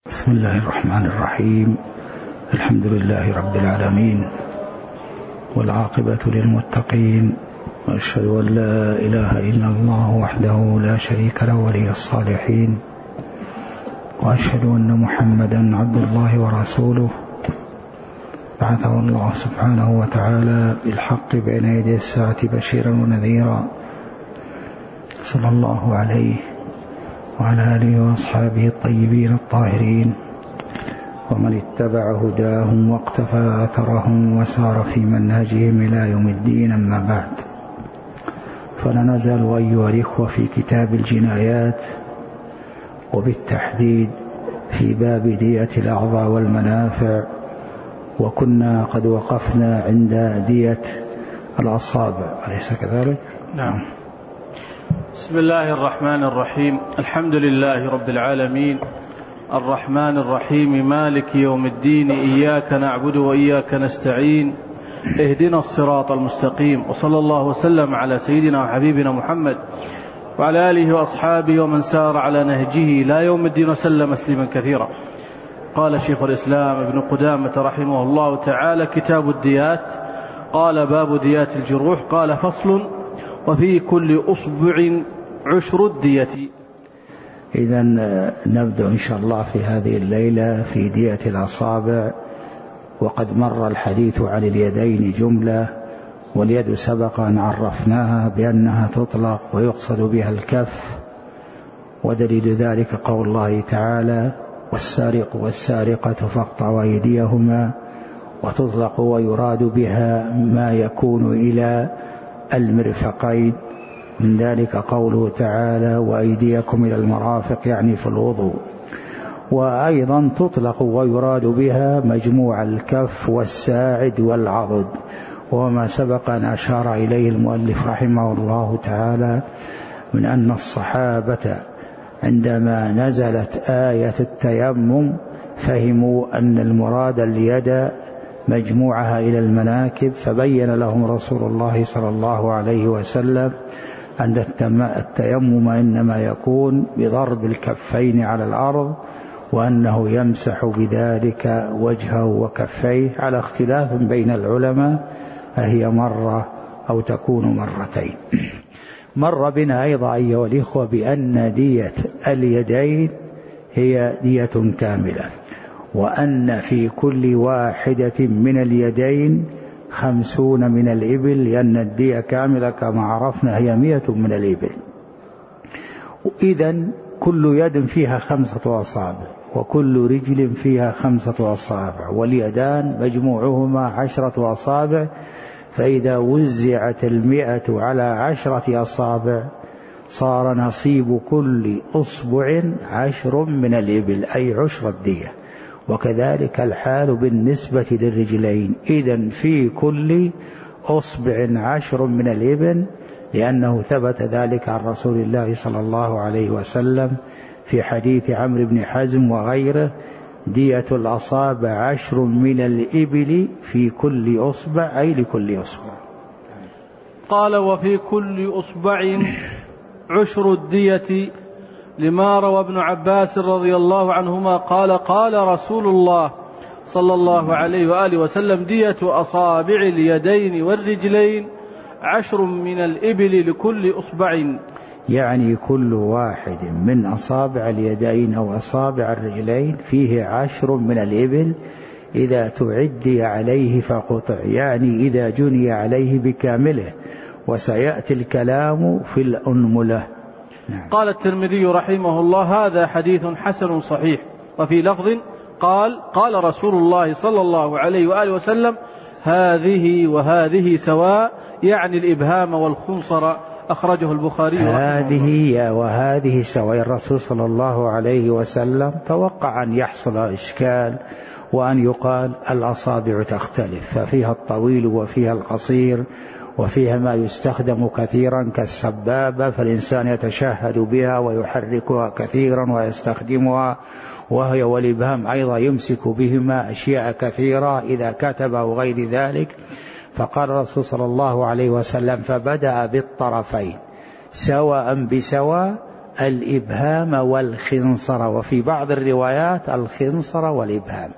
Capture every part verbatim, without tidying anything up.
بسم الله الرحمن الرحيم. الحمد لله رب العالمين، والعاقبة للمتقين، وأشهد أن لا إله إلا الله وحده لا شريك له ولي الصالحين، وأشهد أن محمدا عبد الله ورسوله بعثه الله سبحانه وتعالى بالحق بين يدي الساعة بشيرا ونذيرا، صلى الله عليه وعلى آله وأصحابه الطيبين الطاهرين ومن اتبع هداهم واقتفى أثرهم وسار في منهجهم إلى يوم الدين. أما بعد، فلا نزال أيها الإخوة في كتاب الجنايات، وبالتحديد في باب دية الأعضاء والمنافع، وكنا قد وقفنا عند دية الأصابع، أليس كذلك؟ نعم. بسم الله الرحمن الرحيم. الحمد لله رب العالمين، الرحمن الرحيم، مالك يوم الدين، إياك نعبد وإياك نستعين، اهدنا الصراط المستقيم، وصلى الله وسلم على سيدنا وحبيبنا محمد وعلى آله وأصحابه ومن سار على نهجه لا يوم الدين وسلم تسليما كثيرا. قال شيخ الإسلام ابن قدامة رحمه الله تعالى: كتاب الديات. قال: باب ديات الجروح. قال: فصل: وفي كل أصبع عشر الدية. إذن نبدأ إن شاء الله في هذه الليلة في دية الأصابع، وقد مر الحديث عن اليدين جملة، واليد سبق أن عرفناها بأنها تطلق ويقصد بها الكف، ودليل ذلك قول الله تعالى: والسارق والسارقة فاقطعوا أيديهما، وتطلق ويراد بها ما يكون إلى المرفقين، من ذلك قوله تعالى: وأيديكم إلى المرافق، يعني في الوضوء. وأيضا تطلق ويراد بها مجموع الكف والساعد والعضد، وما سبق أن أشار إليه المؤلف رحمه الله تعالى من أن الصحابة عندما نزلت آية التيمم فهموا أن المراد اليد مجموعها إلى المناكب، فبين لهم رسول الله صلى الله عليه وسلم أن التيمم إنما يكون بضرب الكفين على الأرض، وأنه يمسح بذلك وجهه وكفيه، على اختلاف بين العلماء أهي مرة أو تكون مرتين. مر بنا أيضا أيها الإخوة بأن دية اليدين هي دية كاملة، وأن في كل واحدة من اليدين خمسون من الإبل، لأن الدية كاملة كما عرفنا هي مئة من الإبل. إذن كل يد فيها خمسة أصابع، وكل رجل فيها خمسة أصابع، واليدان مجموعهما عشرة أصابع، فإذا وزعت المئة على عشرة أصابع صار نصيب كل أصبع عشر من الإبل، أي عشر الدية. وكذلك الحال بالنسبة للرجلين، إذن في كل أصبع عشر من الإبل، لأنه ثبت ذلك عن رسول الله صلى الله عليه وسلم في حديث عمرو بن حزم وغيره: دية الأصابع عشر من الإبل في كل أصبع، أي لكل أصبع. قال: وفي كل أصبع عشر الدية، لما روى ابن عباس رضي الله عنهما قال: قال رسول الله صلى الله عليه وآله وسلم: دية أصابع اليدين والرجلين عشر من الإبل لكل أصبع. يعني كل واحد من أصابع اليدين أو أصابع الرجلين فيه عشر من الإبل إذا تعدي عليه فقطع، يعني إذا جني عليه بكامله، وسيأتي الكلام في الأنملة. نعم. قال الترمذي رحمه الله: هذا حديث حسن صحيح. وفي لفظ قال: قال رسول الله صلى الله عليه وآله وسلم: هذه وهذه سواء، يعني الإبهام والخنصر. أخرجه البخاري. هذه وهذه سواء، الرسول صلى الله عليه وسلم توقع أن يحصل إشكال، وأن يقال الأصابع تختلف، ففيها الطويل وفيها القصير، وفيها ما يستخدم كثيرا كالسبابة، فالإنسان يتشهد بها ويحركها كثيرا ويستخدمها، وهي والإبهام أيضا يمسك بهما أشياء كثيرة إذا كتب أو غير ذلك. فقال الرسول صلى الله عليه وسلم: فبدأ بالطرفين سواء بسواء، الإبهام والخنصر، وفي بعض الروايات الخنصر والإبهام،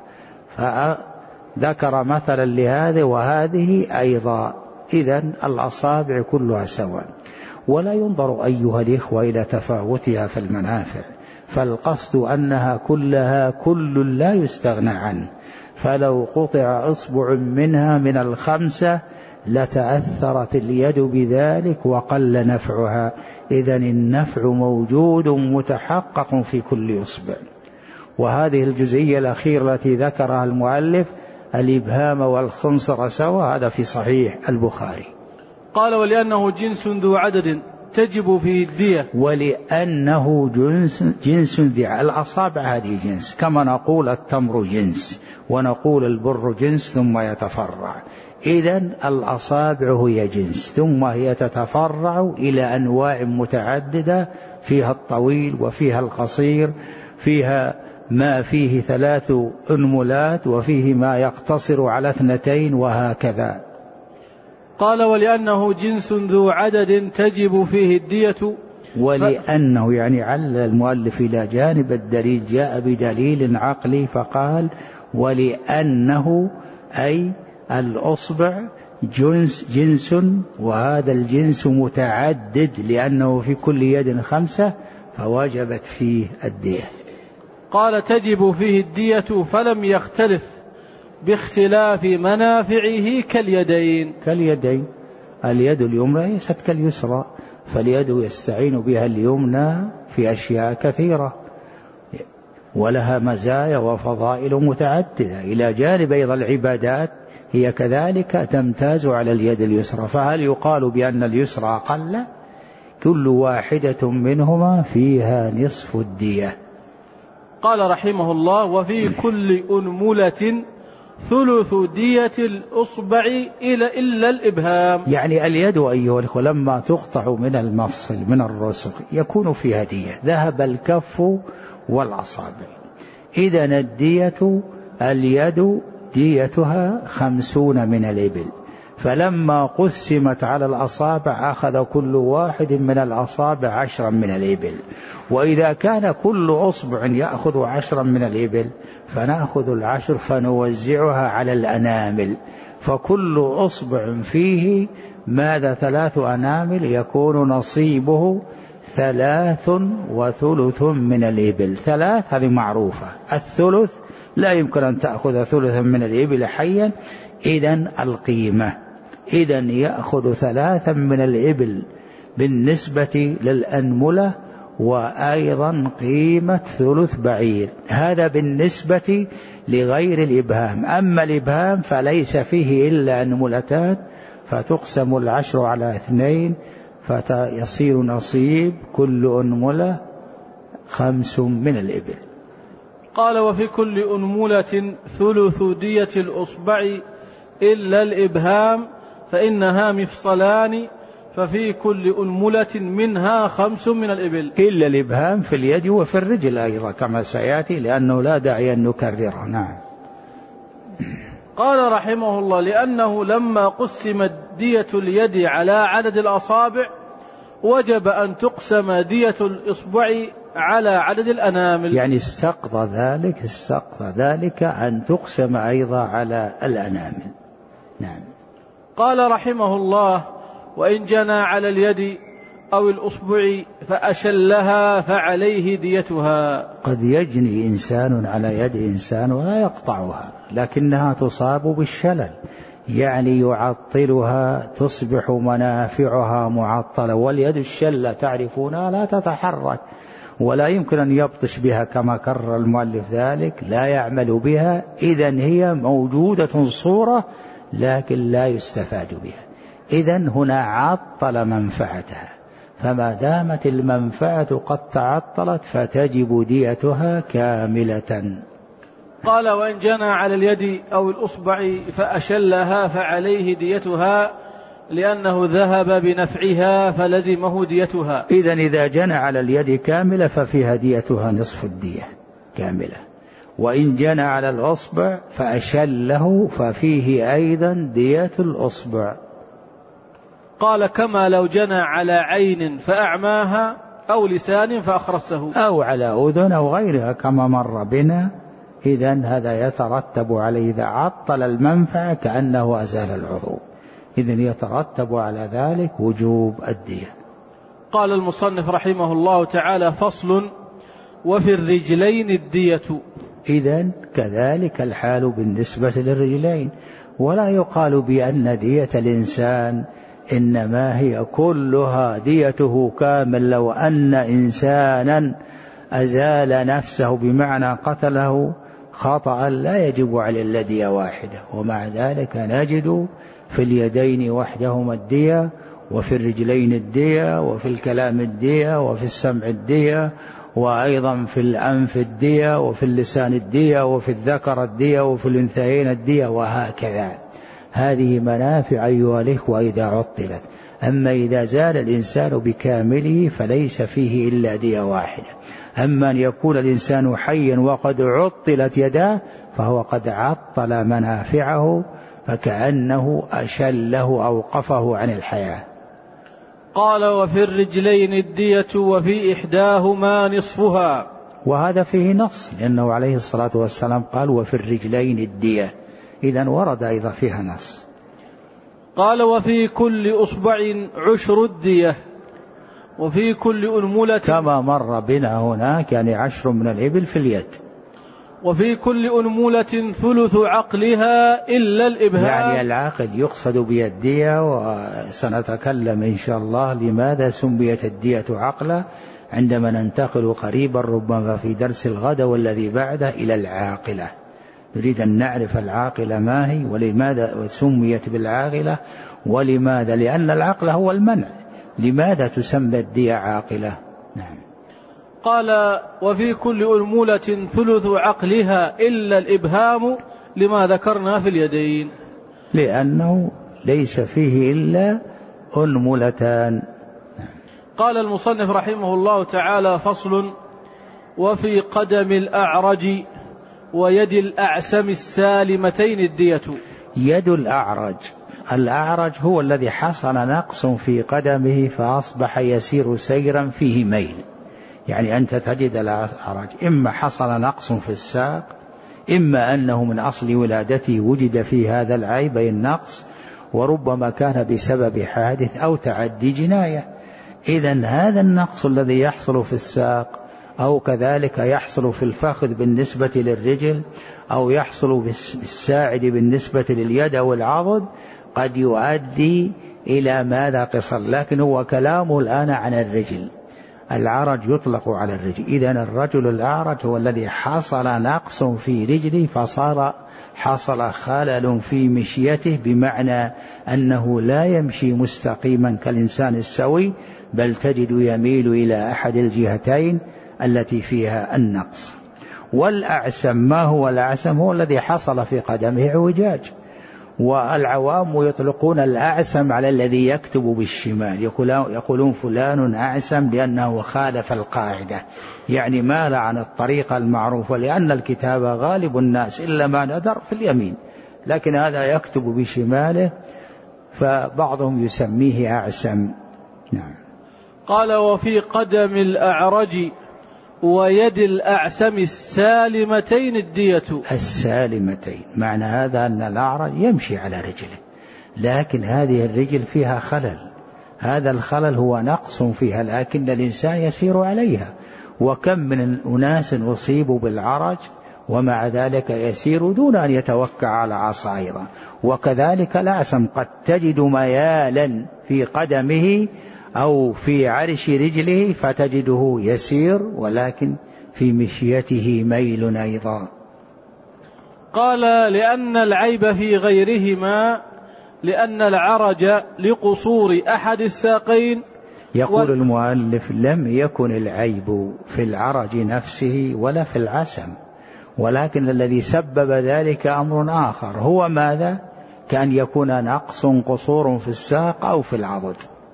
فذكر مثلا لهذه وهذه أيضا. إذن الأصابع كلها سواء، ولا ينظر أيها الإخوة إلى تفاوتها في المنافع، فالقصد أنها كلها كل لا يستغنى عنه، فلو قطع إصبع منها من الخمسة لتأثرت اليد بذلك وقل نفعها. إذن النفع موجود متحقق في كل إصبع. وهذه الجزئية الأخيرة التي ذكرها المؤلف الإبهام والخنصر سوا، هذا في صحيح البخاري. قال ولأنه جنس ذو عدد تجب فيه الدية. ولأنه جنس, جنس ذي الأصابع هذه جنس، كما نقول التمر جنس ونقول البر جنس ثم يتفرع. إذن الأصابع هي جنس، ثم هي تتفرع إلى أنواع متعددة، فيها الطويل وفيها القصير، فيها ما فيه ثلاث أنملات وفيه ما يقتصر على اثنتين، وهكذا. قال ولأنه جنس ذو عدد تجب فيه الدية. ولأنه يعني علل المؤلف إلى جانب الدليل، جاء بدليل عقلي فقال ولأنه أي الأصبع جنس, جنس وهذا الجنس متعدد، لأنه في كل يد خمسة فوجبت فيه الدية. قال تجب فيه الدية فلم يختلف باختلاف منافعه كاليدين. كاليدين، اليد اليمنى ليست كاليسرى، فاليد يستعين بها اليمنى في أشياء كثيرة ولها مزايا وفضائل متعددة، إلى جانب أيضا العبادات هي كذلك تمتاز على اليد اليسرى. فهل يقال بأن اليسرى أقل؟ كل واحدة منهما فيها نصف الدية. قال رحمه الله وفي كل أنملة ثلث دية الأصبع إلا الإبهام. يعني اليد أيها الأخوة لما تقطع من المفصل من الرسغ يكون فيها دية، ذهب الكف والأصابع. إذن الدية اليد ديتها خمسون من الإبل، فلما قسمت على الأصابع أخذ كل واحد من الأصابع عشرا من الإبل. وإذا كان كل أصبع يأخذ عشرا من الإبل فنأخذ العشر فنوزعها على الأنامل، فكل أصبع فيه ماذا ثلاث أنامل، يكون نصيبه ثلاث وثلث من الإبل. ثلاث هذه معروفة، الثلث لا يمكن أن تأخذ ثلثا من الإبل حيا. إذن القيمة إذن يأخذ ثلاثا من الإبل بالنسبة للأنملة، وأيضا قيمة ثلث بعير، هذا بالنسبة لغير الإبهام. أما الإبهام فليس فيه إلا أنملتان، فتقسم العشر على اثنين فيصير نصيب كل أنملة خمس من الإبل. قال وفي كل أنملة ثلث دية الأصبع إلا الإبهام فإنها مفصلان، ففي كل أنملة منها خمس من الإبل. إلا الإبهام في اليد وفي الرجل أيضا كما سيأتي، لأنه لا داعي أن نكرره. نعم. قال رحمه الله لأنه لما قسمت دية اليد على عدد الأصابع وجب أن تقسم دية الإصبع على عدد الأنامل. يعني استقضى ذلك استقضى ذلك أن تقسم أيضا على الأنامل. نعم. قال رحمه الله وإن جنى على اليد أو الأصبع فأشلها فعليه ديتها. قد يجني إنسان على يد إنسان ولا يقطعها، لكنها تصاب بالشلل، يعني يعطلها، تصبح منافعها معطلة. واليد الشلة تعرفونها لا تتحرك ولا يمكن أن يبطش بها كما كرر المؤلف ذلك، لا يعمل بها. إذن هي موجودة صورة لكن لا يستفاد بها. إذن هنا عطل منفعتها، فما دامت المنفعة قد تعطلت فتجب ديتها كاملة. قال وإن جنى على اليد أو الأصبع فأشلها فعليه ديتها، لأنه ذهب بنفعها فلزمه ديتها. إذن إذا جنى على اليد كاملة ففيها ديتها نصف الدية كاملة، وإن جنى على الأصبع فأشله ففيه أيضا دية الأصبع. قال كما لو جنى على عين فأعماها. أو لسان فأخرسه، أو على أذن أو غيرها كما مر بنا. إذن هذا يترتب عليه إذا عطل المنفعة كأنه أزال العضو، إذن يترتب على ذلك وجوب الدية. قال المصنف رحمه الله تعالى: فصل: وفي الرجلين الدية. إذن كذلك الحال بالنسبة للرجلين، ولا يقال بأن دية الإنسان إنما هي كلها ديته كامل. لو أن إنسانا أزال نفسه بمعنى قتله خطأ لا يجب عليه إلا دية واحدة، ومع ذلك نجد في اليدين وحدهما الدية، وفي الرجلين الدية، وفي الكلام الدية، وفي السمع الدية، وأيضا في الأنف الدية، وفي اللسان الدية، وفي الذكر الدية، وفي الأنثيين الدية، وهكذا. هذه منافع أيها الإخوة إذا عطلت. أما إذا زال الإنسان بكامله فليس فيه إلا دية واحدة. أما أن يكون الإنسان حيا وقد عطلت يداه فهو قد عطل منافعه، فكأنه أشله أوقفه عن الحياة. قال: وفي الرجلين الدية وفي إحداهما نصفها. وهذا فيه نص، لأنه عليه الصلاة والسلام قال: وفي الرجلين الدية، إذن ورد أيضا فيها نص. قال: وفي كل أصبع عشر الدية، وفي كل أنملة، كما مر بنا هناك، يعني عشر من الإبل في اليد. وفي كل أنملة ثلث عقلها إلا الإبهام. يعني العاقل يقصد بالدية، وسنتكلم إن شاء الله لماذا سميت الدية عقلا عندما ننتقل قريبا ربما في درس الغد والذي بعده إلى العاقلة. نريد أن نعرف العاقلة ما هي ولماذا سميت بالعاقلة، ولماذا، لأن العقل هو المنع، لماذا تسمى الدية عاقلة؟ نعم. قال: وفي كل أنملة ثلث عقلها إلا الإبهام، لما ذكرنا في اليدين، لأنه ليس فيه إلا أنملتان. قال المصنف رحمه الله تعالى: فصل: وفي قدم الأعرج ويد الأعسم السالمتين الدية. يد الأعرج، الأعرج هو الذي حصل نقص في قدمه فأصبح يسير سيرا فيه ميل. يعني أنت تجد الأعرج إما حصل نقص في الساق، إما أنه من أصل ولادته وجد في هذا العيب النقص، وربما كان بسبب حادث أو تعدي جناية. إذن هذا النقص الذي يحصل في الساق أو كذلك يحصل في الفخذ بالنسبة للرجل، أو يحصل بالساعد بالنسبة لليد أو العضد، قد يؤدي إلى ماذا قصر. لكن هو كلامه الآن عن الرجل. العرج يطلق على الرجل. إذن الرجل الأعرج هو الذي حصل نقص في رجله فصار حصل خلل في مشيته، بمعنى أنه لا يمشي مستقيما كالإنسان السوي، بل تجد يميل إلى أحد الجهتين التي فيها النقص. والأعسم، ما هو الأعسم؟ هو الذي حصل في قدمه اعوجاج. والعوام يطلقون الأعسم على الذي يكتب بالشمال، يقولون فلان أعسم لأنه خالف القاعدة، يعني مال عن الطريقة المعروفة، لأن الكتاب غالب الناس إلا ما ندر في اليمين، لكن هذا يكتب بشماله فبعضهم يسميه أعسم. نعم. قال: وفي قدم الأعرج ويد الأعسم السالمتين الدية. السالمتين معنى هذا أن الأعرج يمشي على رجله، لكن هذه الرجل فيها خلل، هذا الخلل هو نقص فيها، لكن الإنسان يسير عليها. وكم من أناس أصيبوا بالعرج ومع ذلك يسير دون أن يتوكع على عصا أيضا. وكذلك الأعسم قد تجد ميالا في قدمه أو في عرش رجله فتجده يسير، ولكن في مشيته ميل أيضا. قال: لأن العيب في غيرهما، لأن العرج لقصور أحد الساقين. يقول المؤلف: لم يكن العيب في العرج نفسه ولا في العسم، ولكن الذي سبب ذلك أمر آخر، هو ماذا؟ كأن يكون نقص قصور في الساق أو في العضد.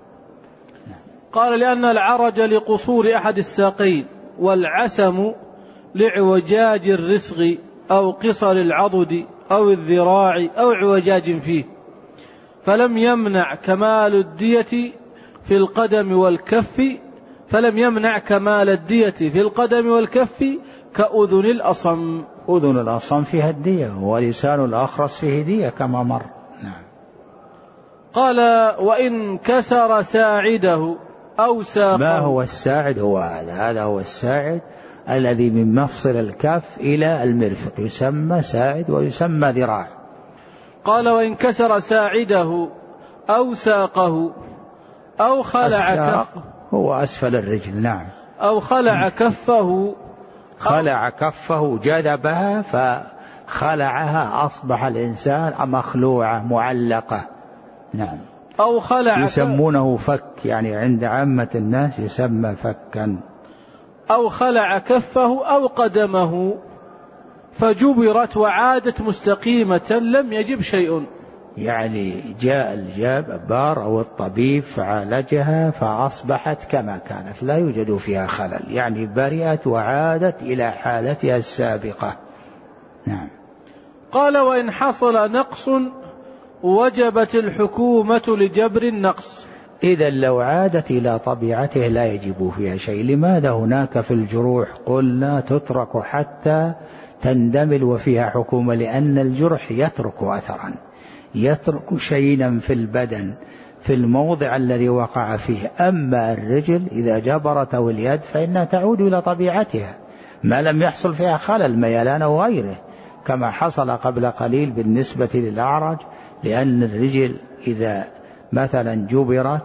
قال: لأن العرج لقصور أحد الساقين، والعسم لعوجاج الرسغ أو قصر العضد أو الذراع أو عوجاج فيه، فلم يمنع كمال الدية في القدم والكف فلم يمنع كمال الدية في القدم والكف كأذن الأصم. أذن الأصم فيها الدية، ولسان الأخرس فيه دية كما مر. نعم. قال وإن كسر ساعده أو ساقه. ما هو الساعد؟ هو هذا هذا هو الساعد الذي من مفصل الكف إلى المرفق يسمى ساعد ويسمى ذراع. قال وإن كسر ساعده أو ساقه أو خلع كفه. هو أسفل الرجل. نعم. أو خلع كفه. خلع كفه جذبها فخلعها، أصبح الإنسان مخلوعة معلقة. نعم. أو خلع يسمونه فك، يعني عند عامة الناس يسمى فكا. أو خلع كفه أو قدمه فجبرت وعادت مستقيمة لم يجب شيء. يعني جاء الجبار أو الطبيب فعالجها فأصبحت كما كانت لا يوجد فيها خلل، يعني برئت وعادت إلى حالتها السابقة. نعم. قال وإن حصل نقص وجبت الحكومة لجبر النقص. إذا لو عادت إلى طبيعته لا يجب فيها شيء. لماذا هناك في الجروح قلنا تترك حتى تندمل وفيها حكومة؟ لأن الجرح يترك أثرا، يترك شيئا في البدن في الموضع الذي وقع فيه. أما الرجل إذا جبرت أو اليد فإنها تعود إلى طبيعتها ما لم يحصل فيها خلل ميلان أو غيره، كما حصل قبل قليل بالنسبة للأعرج. لأن الرجل إذا مثلا جبرت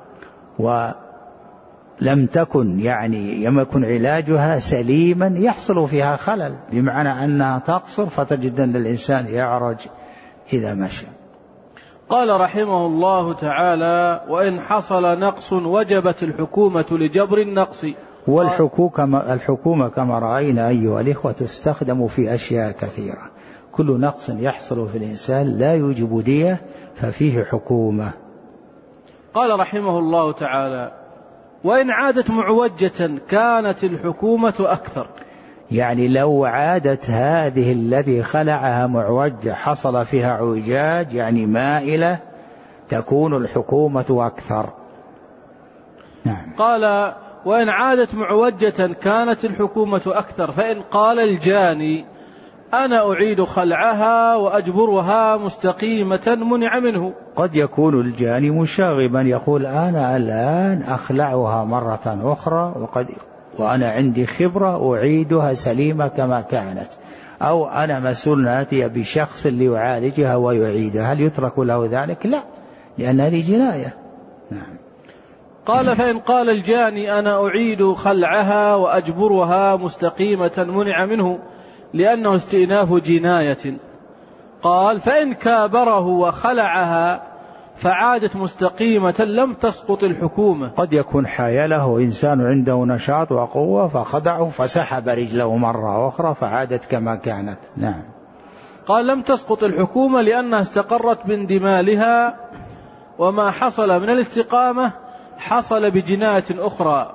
ولم تكن يعني يمكن علاجها سليما يحصل فيها خلل، بمعنى أنها تقصر فتجد أن الإنسان يعرج إذا مشى. قال رحمه الله تعالى وإن حصل نقص وجبت الحكومة لجبر النقص. والحكومة كما رأينا أيها الإخوة تستخدم في أشياء كثيرة. كل نقص يحصل في الإنسان لا يوجب دية ففيه حكومة. قال رحمه الله تعالى وإن عادت معوجة كانت الحكومة أكثر. يعني لو عادت هذه الذي خلعها معوجة حصل فيها اعوجاج يعني مائلة تكون الحكومة أكثر. نعم. قال وإن عادت معوجة كانت الحكومة أكثر. فإن قال الجاني أنا أعيد خلعها وأجبرها مستقيمة منع منه. قد يكون الجاني مشاغبا يقول أنا الآن أخلعها مرة أخرى وقد وأنا عندي خبرة أعيدها سليمة كما كانت، أو أنا مسؤول آتي بشخص ليعالجها ويعيدها. هل يترك له ذلك؟ لا، لأن هذه جناية. نعم. قال فإن قال الجاني أنا أعيد خلعها وأجبرها مستقيمة منع منه لأنه استئناف جناية. قال فإن كابره وخلعها فعادت مستقيمة لم تسقط الحكومة. قد يكون حايله إنسان عنده نشاط وقوة فخدعه فسحب رجله مرة أخرى فعادت كما كانت. نعم. قال لم تسقط الحكومة لأنها استقرت باندمالها، وما حصل من الاستقامة حصل بجناية أخرى.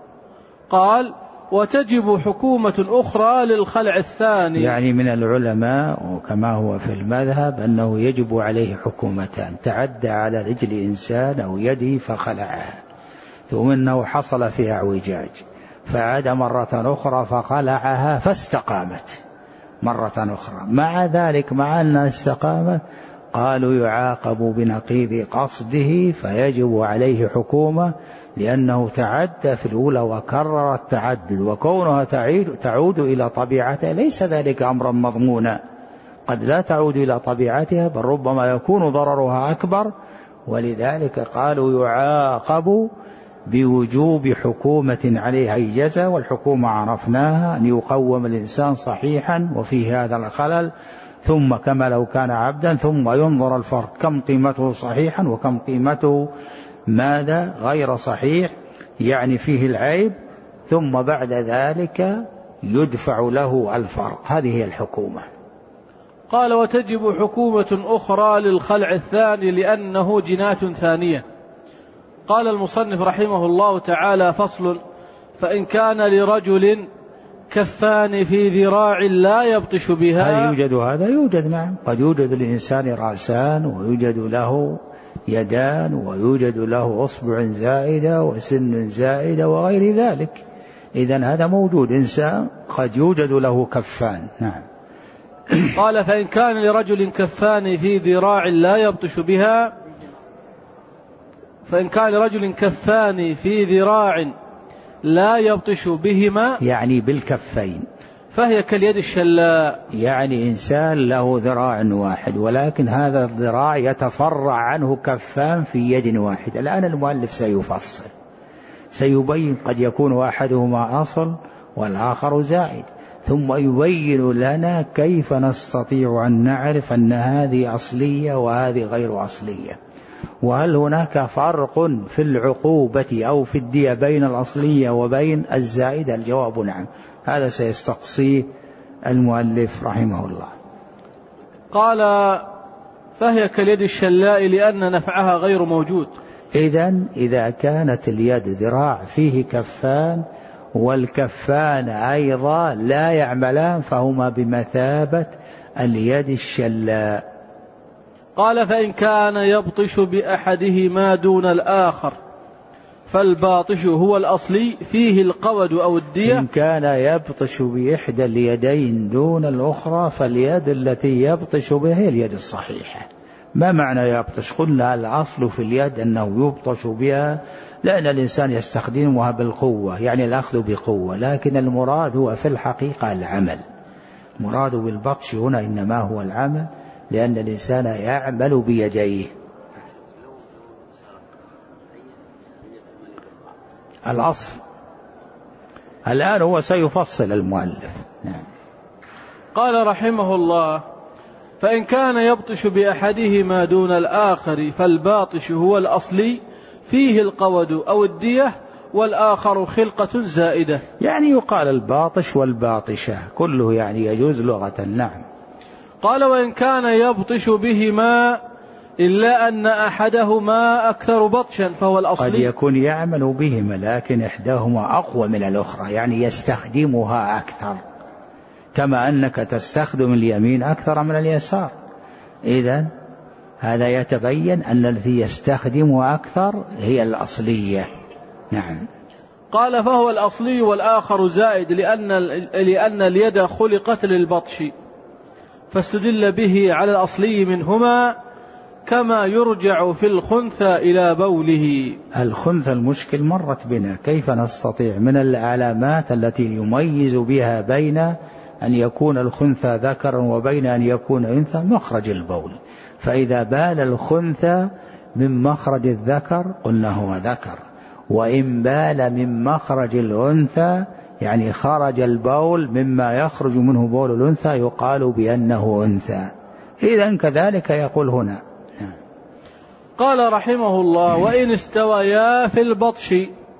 قال وتجب حكومة أخرى للخلع الثاني. يعني من العلماء وكما هو في المذهب أنه يجب عليه حكومتان: تعدى على رجل إنسان أو يده فخلعها، ثم أنه حصل فيها اعوجاج فعاد مرة أخرى فخلعها فاستقامت مرة أخرى. مع ذلك مع أنها استقامت قالوا يعاقب بنقيض قصده فيجب عليه حكومة، لأنه تعدى في الأولى وكرر التعدد، وكونها تعيد تعود إلى طبيعتها ليس ذلك أمرا مضمونا، قد لا تعود إلى طبيعتها بل ربما يكون ضررها أكبر. ولذلك قالوا يعاقب بوجوب حكومة عليها الجزاء. والحكومة عرفناها أن يقوم الإنسان صحيحا وفيه هذا الخلل، ثم كما لو كان عبدا ثم ينظر الفرق كم قيمته صحيحا وكم قيمته ماذا غير صحيح، يعني فيه العيب، ثم بعد ذلك يدفع له الفرق. هذه هي الحكومة. قال وتجب حكومة أخرى للخلع الثاني لأنه جناية ثانية. قال المصنف رحمه الله تعالى: فصل: فإن كان لرجل كفان في ذراع لا يبطش بها. هل يوجد هذا؟ يوجد، نعم، قد يوجد للإنسان رأسان ويوجد له يدان ويوجد له أصبع زائدة وسن زائدة وغير ذلك. إذن هذا موجود، إنسان قد يوجد له كفان. نعم. قال فإن كان لرجل كفان في ذراع لا يبطش بها فإن كان لرجل كفان في ذراع لا يبطش بهما يعني بالكفين، فهي كاليد الشلاء. يعني إنسان له ذراع واحد ولكن هذا الذراع يتفرع عنه كفان في يد واحد. الآن المؤلف سيفصل، سيبين قد يكون أحدهما أصل والآخر زائد، ثم يبين لنا كيف نستطيع أن نعرف أن هذه أصلية وهذه غير أصلية، وهل هناك فرق في العقوبة أو في الدية بين الأصلية وبين الزائدة. الجواب نعم. هذا سيستقصيه المؤلف رحمه الله. قال فهي كاليد الشلاء لأن نفعها غير موجود. إذن إذا كانت اليد ذراع فيه كفان والكفان أيضا لا يعملان فهما بمثابة اليد الشلاء. قال فإن كان يبطش بأحدهما دون الآخر فالباطش هو الأصلي فيه القود أو الدية. إن كان يبطش بإحدى اليدين دون الأخرى فاليد التي يبطش بها هي اليد الصحيحة. ما معنى يبطش؟ قلنا الأصل في اليد أنه يبطش بها لأن الإنسان يستخدمها بالقوة، يعني الأخذ بقوة، لكن المراد هو في الحقيقة العمل. مراد بالبطش هنا إنما هو العمل، لأن الإنسان يعمل بيديه. الأصل الآن هو سيفصل المؤلف. نعم. قال رحمه الله فإن كان يبطش بأحدهما دون الآخر فالباطش هو الأصلي فيه القود أو الدية والآخر خلقة زائدة. يعني يقال الباطش والباطشة كله يعني يجوز لغة. نعم. قال وإن كان يبطش بهما إلا أن أحدهما أكثر بطشا فهو الأصلي. قد يكون يعمل بهما لكن إحداهما أقوى من الأخرى، يعني يستخدمها أكثر، كما أنك تستخدم اليمين أكثر من اليسار. إذن هذا يتبين أن الذي يستخدمها أكثر هي الأصلية. نعم. قال فهو الأصلي والآخر زائد لأن, لأن اليد خلقت للبطش فاستدل به على الأصلي منهما كما يرجع في الخنثى إلى بوله. الخنثى المشكل مرت بنا، كيف نستطيع من العلامات التي يميز بها بين أن يكون الخنثى ذكرا وبين أن يكون أنثى مخرج البول. فإذا بال الخنثى من مخرج الذكر قلنا هو ذكر، وإن بال من مخرج الأنثى يعني خرج البول مما يخرج منه بول الأنثى يقال بأنه أنثى. إذن كذلك يقول هنا. قال رحمه الله وإن استويا في البطش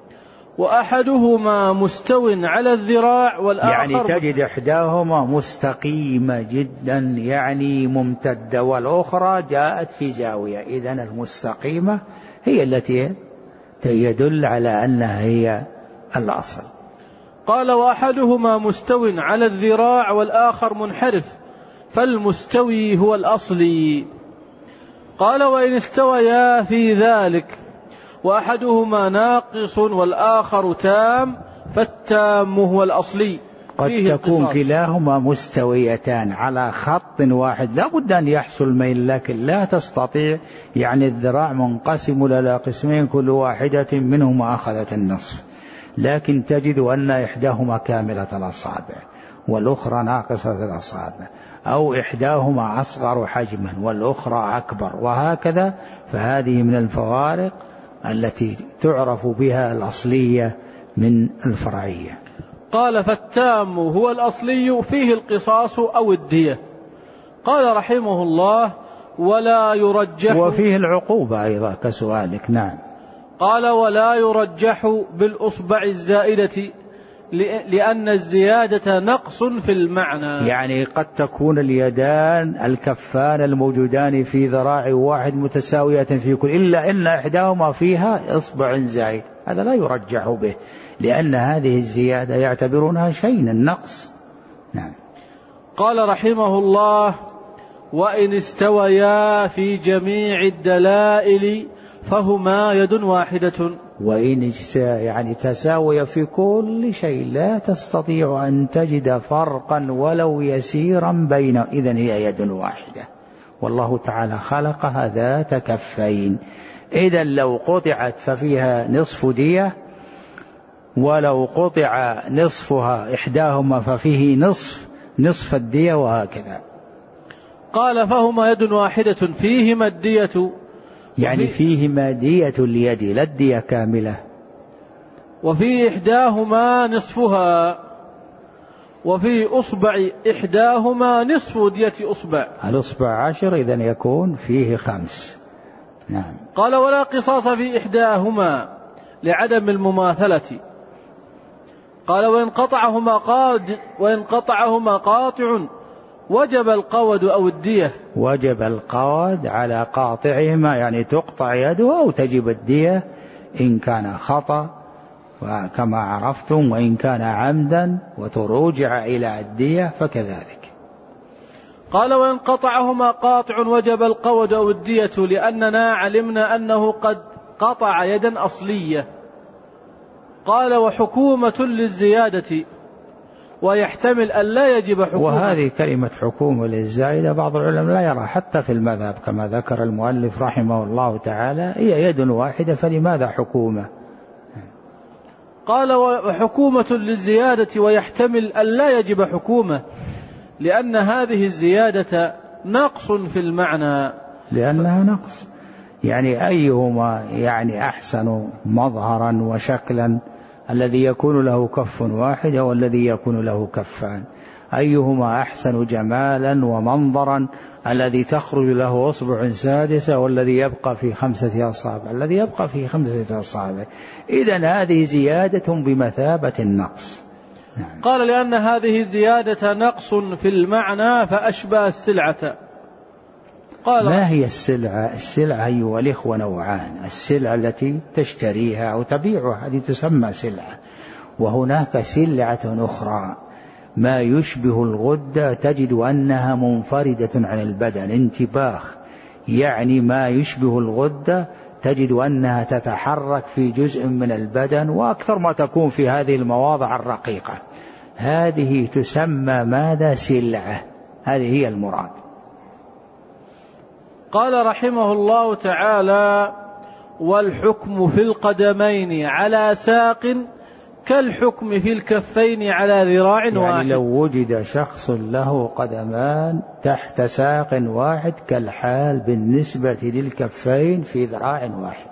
وأحدهما مستو على الذراع والآخر يعني تجد إحداهما مستقيمة جدا يعني ممتدة والأخرى جاءت في زاوية. إذن المستقيمة هي التي يدل على أنها هي الأصل. قال وأحدهما مستو على الذراع والآخر منحرف فالمستوي هو الأصلي. قال وإن استويا في ذلك وأحدهما ناقص والآخر تام فالتام هو الأصلي. قد تكون كلاهما مستويتان على خط واحد لا بد أن يحصل ميل، لكن لا تستطيع يعني الذراع منقسم إلى قسمين كل واحدة منهما أخذت النصف، لكن تجد أن إحداهما كاملة الأصابع والأخرى ناقصة الأصابع، أو إحداهما أصغر حجما والأخرى أكبر، وهكذا. فهذه من الفوارق التي تعرف بها الأصلية من الفرعية. قال فالتام هو الأصلي فيه القصاص أو الدية. قال رحمه الله ولا يرجح وفيه العقوبة أيضا كسؤالك. نعم. قال ولا يرجح بالأصبع الزائدة لأن الزيادة نقص في المعنى. يعني قد تكون اليدان الكفان الموجودان في ذراع واحد متساوية في كل إلا إن إحداهما فيها إصبع زائد، هذا لا يرجح به لأن هذه الزيادة يعتبرونها شيئا النقص. نعم. قال رحمه الله وإن استويا في جميع الدلائل فهما يد واحدة. وإن يعني تساوي في كل شيء لا تستطيع أن تجد فرقا ولو يسيرا بين، إذن هي يد واحدة. والله تعالى خلقها ذات كفين، إذن لو قطعت ففيها نصف دية، ولو قطع نصفها إحداهما ففيه نصف نصف الدية، وهكذا. قال فهما يد واحدة فيهما الدية، يعني فيهما دية اليد لا الدية كاملة. وفي إحداهما نصفها، وفي أصبع إحداهما نصف دية أصبع. الأصبع عشر، إذن يكون فيه خمس. نعم. قال ولا قصاص في إحداهما لعدم المماثلة. قال وإن قطعهما قاد وإن قطعهما قاطع وجب القود أو الدية. وجب القود على قاطعهما، يعني تقطع يده أو تجب الدية إن كان خطأ كما عرفتم، وإن كان عمدا وترجع إلى الدية فكذلك. قال وإن قطعهما قاطع وجب القود أو الدية لأننا علمنا أنه قد قطع يدا أصلية. قال وحكومة للزيادة ويحتمل أن لا يجب حكومة. وهذه كلمة حكومة للزائدة بعض العلماء لا يرى حتى في المذهب كما ذكر المؤلف رحمه الله تعالى هي يد واحدة، فلماذا حكومة؟ قال وحكومة للزيادة ويحتمل أن لا يجب حكومة لأن هذه الزيادة نقص في المعنى. لأنها نقص، يعني أيهما يعني أحسن مظهرا وشكلا، الذي يكون له كف واحد والذي يكون له كفان؟ أيهما أحسن جمالا ومنظرا، الذي تخرج له أصبع سادسة والذي يبقى في خمسة أصابع؟ الذي يبقى في خمسة أصابع. إذن هذه زيادة بمثابة النقص. نعم. قال لأن هذه زيادة نقص في المعنى فأشبه السلعة. قال ما هي السلعة؟ السلعة أيها الإخوة نوعان، السلعة التي تشتريها أو تبيعها هذه تسمى سلعة، وهناك سلعة أخرى ما يشبه الغدة تجد أنها منفردة عن البدن، انتباخ، يعني ما يشبه الغدة تجد أنها تتحرك في جزء من البدن وأكثر ما تكون في هذه المواضع الرقيقة، هذه تسمى ماذا؟ سلعة. هذه هي المراد. قال رحمه الله تعالى والحكم في القدمين على ساق كالحكم في الكفين على ذراع يعني واحد. لو وجد شخص له قدمان تحت ساق واحد كالحال بالنسبة للكفين في ذراع واحد.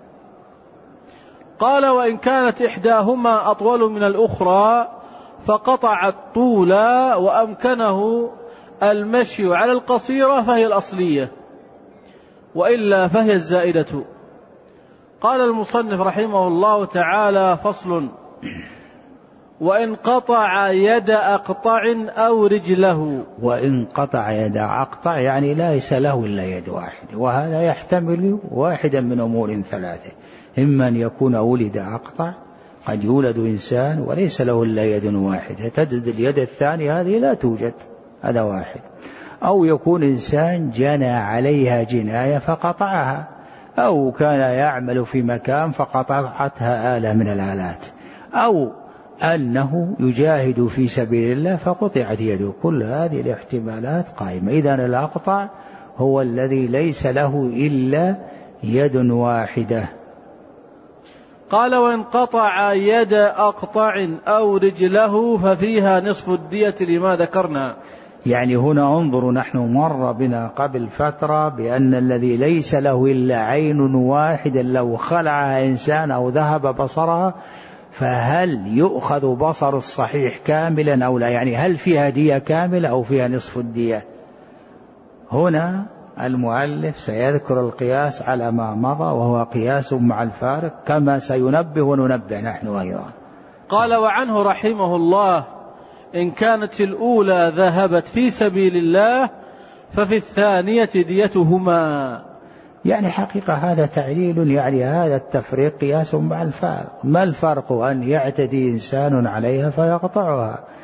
قال وإن كانت إحداهما أطول من الأخرى فقطع الطول وأمكنه المشي على القصيرة فهي الأصلية، وإلا فهي الزائدة. قال المصنف رحمه الله تعالى فصل وإن قطع يد أقطع أو رجله. وإن قطع يد أقطع يعني ليس له إلا يد واحدة، وهذا يحتمل واحدا من أمور ثلاثة، إما أن يكون ولد أقطع، قد يولد إنسان وليس له إلا يد واحدة تجد اليد الثانية هذه لا توجد، هذا واحد، أو يكون إنسان جنى عليها جناية فقطعها، أو كان يعمل في مكان فقطعتها آلة من الآلات، أو أنه يجاهد في سبيل الله فقطعت يده. كل هذه الاحتمالات قائمة. إذن الأقطع هو الذي ليس له إلا يد واحدة. قال وإن قطع يد أقطع أو رجله ففيها نصف الدية لما ذكرنا. يعني هنا انظروا، نحن مر بنا قبل فترة بأن الذي ليس له إلا عين واحدة لو خلعها إنسان أو ذهب بصرها فهل يؤخذ بصر الصحيح كاملا أو لا؟ يعني هل فيها دية كاملة أو فيها نصف الدية؟ هنا المؤلف سيذكر القياس على ما مضى وهو قياس مع الفارق كما سينبه وننبه نحن أيضا. قال وعنه رحمه الله إن كانت الأولى ذهبت في سبيل الله ففي الثانية ديتهما. يعني حقيقة هذا تعليل، يعني هذا التفريق قياس مع الفارق. ما الفرق؟ أن يعتدي إنسان عليها فيقطعها،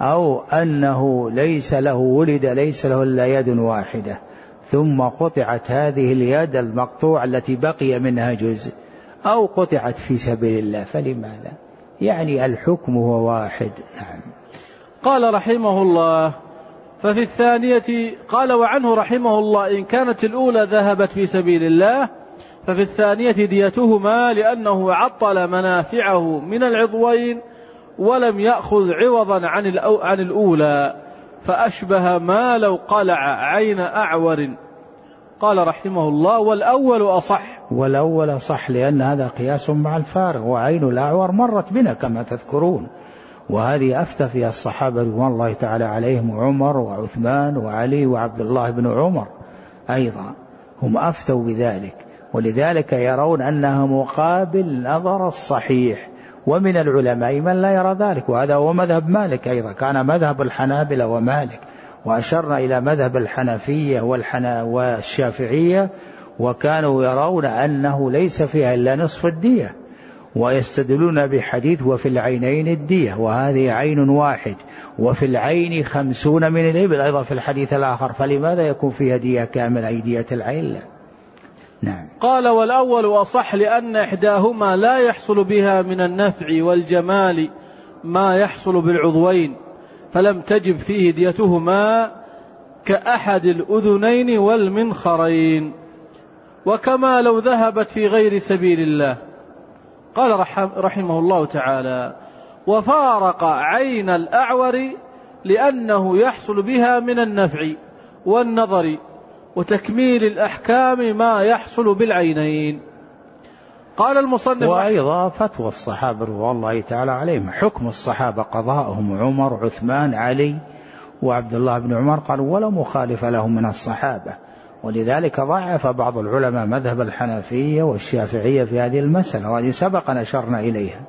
أو أنه ليس له ولد ليس له إلا يد واحدة ثم قطعت هذه اليد المقطوعة التي بقي منها جزء، أو قطعت في سبيل الله، فلماذا؟ يعني الحكم هو واحد. نعم. قال رحمه الله: ففي الثانية، قال وعنه رحمه الله: إن كانت الأولى ذهبت في سبيل الله ففي الثانية ديتهما، لأنه عطل منافعه من العضوين ولم يأخذ عوضا عن عن الأولى، فأشبه ما لو قلع عين أعور. قال رحمه الله: والأول أصح. والأول صح، لأن هذا قياس مع الفارق، وعين الأعور مرت بنا كما تذكرون، وهذه أفتى فيها الصحابة رضوان الله تعالى عليهم، عمر وعثمان وعلي وعبد الله بن عمر أيضا هم أفتوا بذلك، ولذلك يرون أنها مقابل نظر الصحيح. ومن العلماء من لا يرى ذلك، وهذا هو مذهب مالك أيضا، كان مذهب الحنابلة ومالك، وأشرنا إلى مذهب الحنفية والحنا والشافعية، وكانوا يرون أنه ليس فيها إلا نصف الدية، ويستدلون بحديث وفي العينين الدية، وهذه عين واحد، وفي العين خمسون من الإبل أيضا في الحديث الآخر، فلماذا يكون فيها دية كامل أي دية العين؟ لا. نعم. قال: والأول أصح، لأن إحداهما لا يحصل بها من النفع والجمال ما يحصل بالعضوين، فلم تجب فيه ديتهما كأحد الأذنين والمنخرين، وكما لو ذهبت في غير سبيل الله. قال رحمه الله تعالى: وفارق عين الأعور لأنه يحصل بها من النفع والنظر وتكميل الأحكام ما يحصل بالعينين. قال المصنف: وأيضا فتوى الصحابة رضوان الله تعالى عليهم، حكم الصحابة قضاءهم عمر عثمان علي وعبد الله بن عمر، قالوا ولا مخالف لهم من الصحابة، ولذلك ضعف بعض العلماء مذهب الحنفية والشافعية في هذه المسألة، وهذه سبق نشرنا إليها.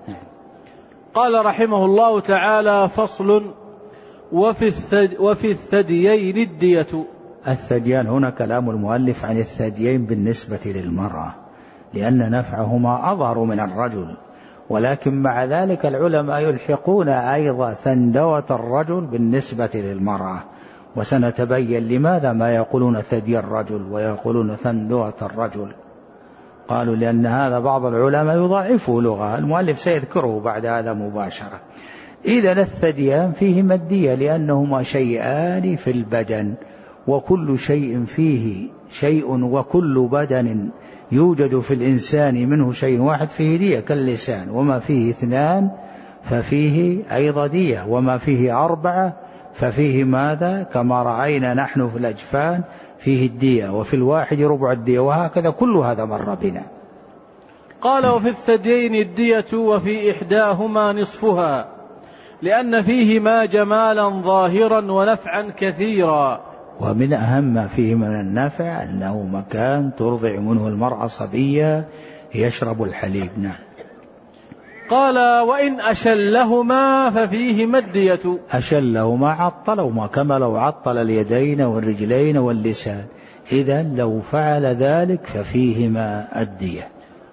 قال رحمه الله تعالى: فصل: وفي, الثد وفي الثديين الدية. الثديان هنا كلام المؤلف عن الثديين بالنسبة للمرأة، لأن نفعهما أظهر من الرجل، ولكن مع ذلك العلماء يلحقون أيضا ثندوة الرجل بالنسبة للمرأة، وسنتبين لماذا ما يقولون ثدي الرجل ويقولون ثندوة الرجل. قالوا لأن هذا بعض العلماء يضاعفه لغة، المؤلف سيذكره بعد هذا مباشرة. إذن الثديان فيهما الدية، لأنهما شيئان في البدن، وكل شيء فيه شيء، وكل بدن يوجد في الإنسان منه شيء واحد فيه دية، كاللسان، وما فيه اثنان ففيه أيضا دية، وما فيه أربعة ففيه ماذا؟ كما رأينا نحن في الأجفان فيه الدية، وفي الواحد ربع الدية، وهكذا كل هذا مر بنا. قال: وفي الثديين الدية، وفي إحداهما نصفها، لأن فيهما جمالا ظاهرا ونفعا كثيرا. ومن أهم ما فيه من النفع أنه مكان ترضع منه المرأة صبية يشرب الحليب. نعم. قال: وإن أشلهما ففيهما الدية. أشلهما عطلهما، كما لو عطل اليدين والرجلين واللسان، إذا لو فعل ذلك ففيهما الدية.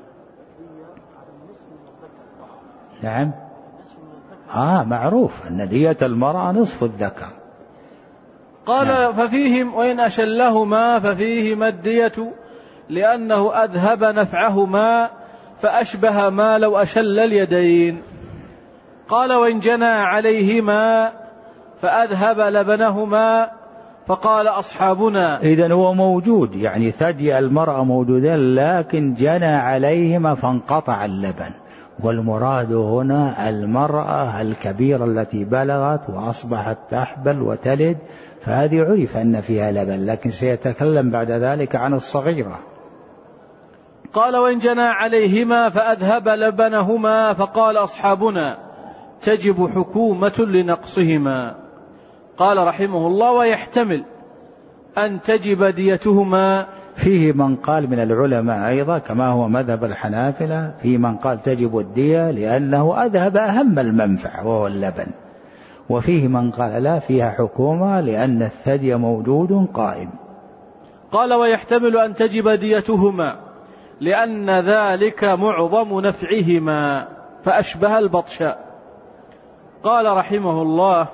نعم. آه معروف أن دية المرأة نصف الذكر. قال: نعم. ففيهم وإن أشلهما ففيهما الدية، لأنه أذهب نفعهما، فأشبه ما لو أشل اليدين. قال: وإن جنى عليهما فأذهب لبنهما، فقال أصحابنا. إذن هو موجود، يعني ثدي المرأة موجودا، لكن جنى عليهما فانقطع اللبن، والمراد هنا المرأة الكبيرة التي بلغت وأصبحت تحبل وتلد، فهذه عرف أن فيها لبن، لكن سيتكلم بعد ذلك عن الصغيرة. قال: وإن جنى عليهما فأذهب لبنهما، فقال أصحابنا: تجب حكومة لنقصهما. قال رحمه الله: ويحتمل أن تجب ديتهما. فيه من قال من العلماء أيضا كما هو مذهب الحنافلة، في من قال تجب الدية لأنه أذهب أهم المنفع وهو اللبن، وفيه من قال لا، فيها حكومة لأن الثدي موجود قائم. قال: ويحتمل أن تجب ديتهما لأن ذلك معظم نفعهما، فأشبه البطش. قال رحمه الله: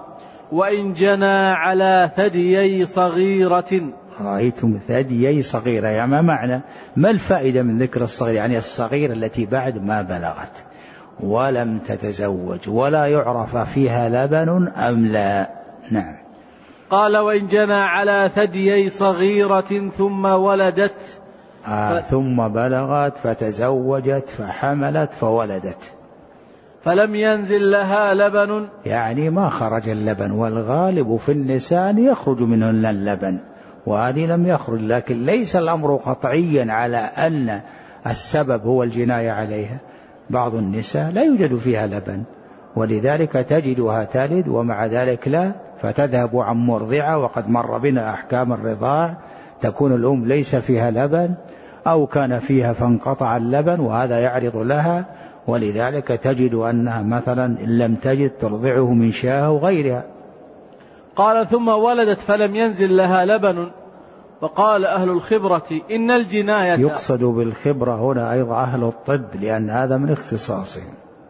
وإن جنى على ثديي صغيرة. رأيتم ثديي صغيرة، يعني ما معنى ما الفائدة من ذكر الصغير؟ يعني الصغيرة التي بعد ما بلغت ولم تتزوج ولا يعرف فيها لبن أم لا. نعم. قال وإن جنى على ثديي صغيرة ثم ولدت آه ف... ثم بلغت فتزوجت فحملت فولدت فلم ينزل لها لبن، يعني ما خرج اللبن، والغالب في النساء يخرج منهن اللبن وهذه لم يخرج، لكن ليس الأمر قطعيا على أن السبب هو الجناية عليها. بعض النساء لا يوجد فيها لبن ولذلك تجدها تلد ومع ذلك لا، فتذهب عن مرضعة، وقد مر بنا أحكام الرضاع، تكون الأم ليس فيها لبن أو كان فيها فانقطع اللبن وهذا يعرض لها، ولذلك تجد أنها مثلا إن لم تجد ترضعه من شاة وغيرها. قال ثم ولدت فلم ينزل لها لبن. وقال أهل الخبرة إن الجناية، يقصد بالخبرة هنا أيضا أهل الطب لأن هذا من اختصاصهم.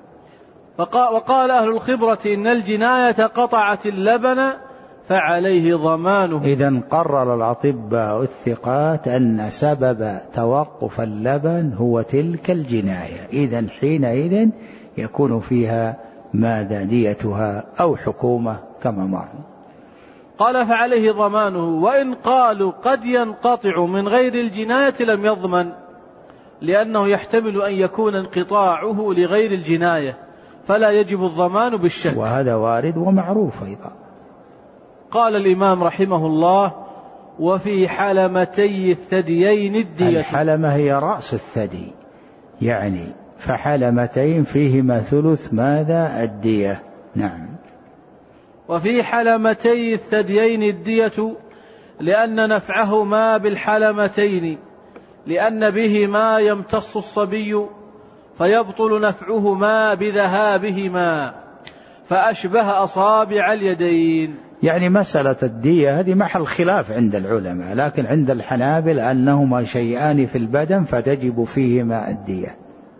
وقال أهل الخبرة إن الجناية قطعت اللبن فعليه ضمانه. إذن قرر الأطباء الثقات أن سبب توقف اللبن هو تلك الجناية، إذن حينئذ يكون فيها ماذا ديتها أو حكومة كما مر. قال فعليه ضمانه. وإن قالوا قد ينقطع من غير الجناية لم يضمن، لأنه يحتمل أن يكون انقطاعه لغير الجناية فلا يجب الضمان بالشك، وهذا وارد ومعروف أيضا. قال الإمام رحمه الله وفي حلمتي الثديين الدية. الحلمة هي رأس الثدي، يعني فحلمتين فيهما ثلث ماذا الدية. نعم. وفي حلمتي الثديين الدية لأن نفعهما بالحلمتين، لأن بهما يمتص الصبي فيبطل نفعهما بذهابهما، فأشبه أصابع اليدين. يعني مسألة الدية هذه محل خلاف عند العلماء، لكن عند الحنابل أنهما شيئان في البدن فتجب فيهما الدية.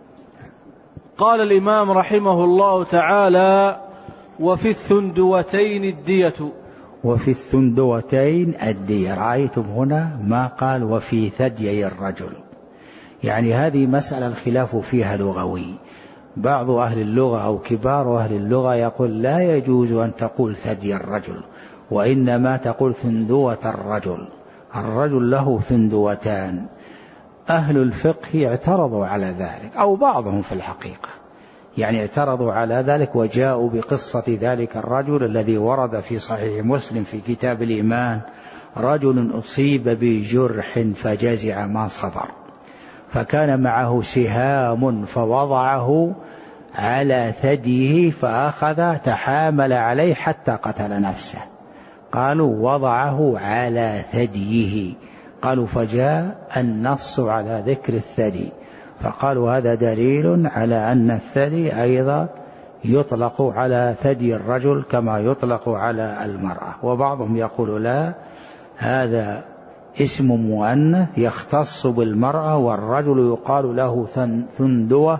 قال الإمام رحمه الله تعالى وفي الثندوتين الدية. وفي الثندوتين الدية، رأيتم هنا ما قال وفي ثديي الرجل، يعني هذه مسألة الخلاف فيها لغوي. بعض أهل اللغة أو كبار أهل اللغة يقول لا يجوز أن تقول ثدي الرجل، وإنما تقول ثندوة الرجل، الرجل له ثندوتان. أهل الفقه اعترضوا على ذلك، أو بعضهم في الحقيقة يعني اعترضوا على ذلك وجاءوا بقصة ذلك الرجل الذي ورد في صحيح مسلم في كتاب الإيمان: رجل أصيب بجرح فجزع ما صبر، فكان معه سهام فوضعه على ثديه فأخذ تحامل عليه حتى قتل نفسه. قالوا وضعه على ثديه، قالوا فجاء النص على ذكر الثدي، فقالوا هذا دليل على أن الثدي أيضا يطلق على ثدي الرجل كما يطلق على المرأة. وبعضهم يقول لا، هذا اسم مؤنث يختص بالمرأة، والرجل يقال له ثندوة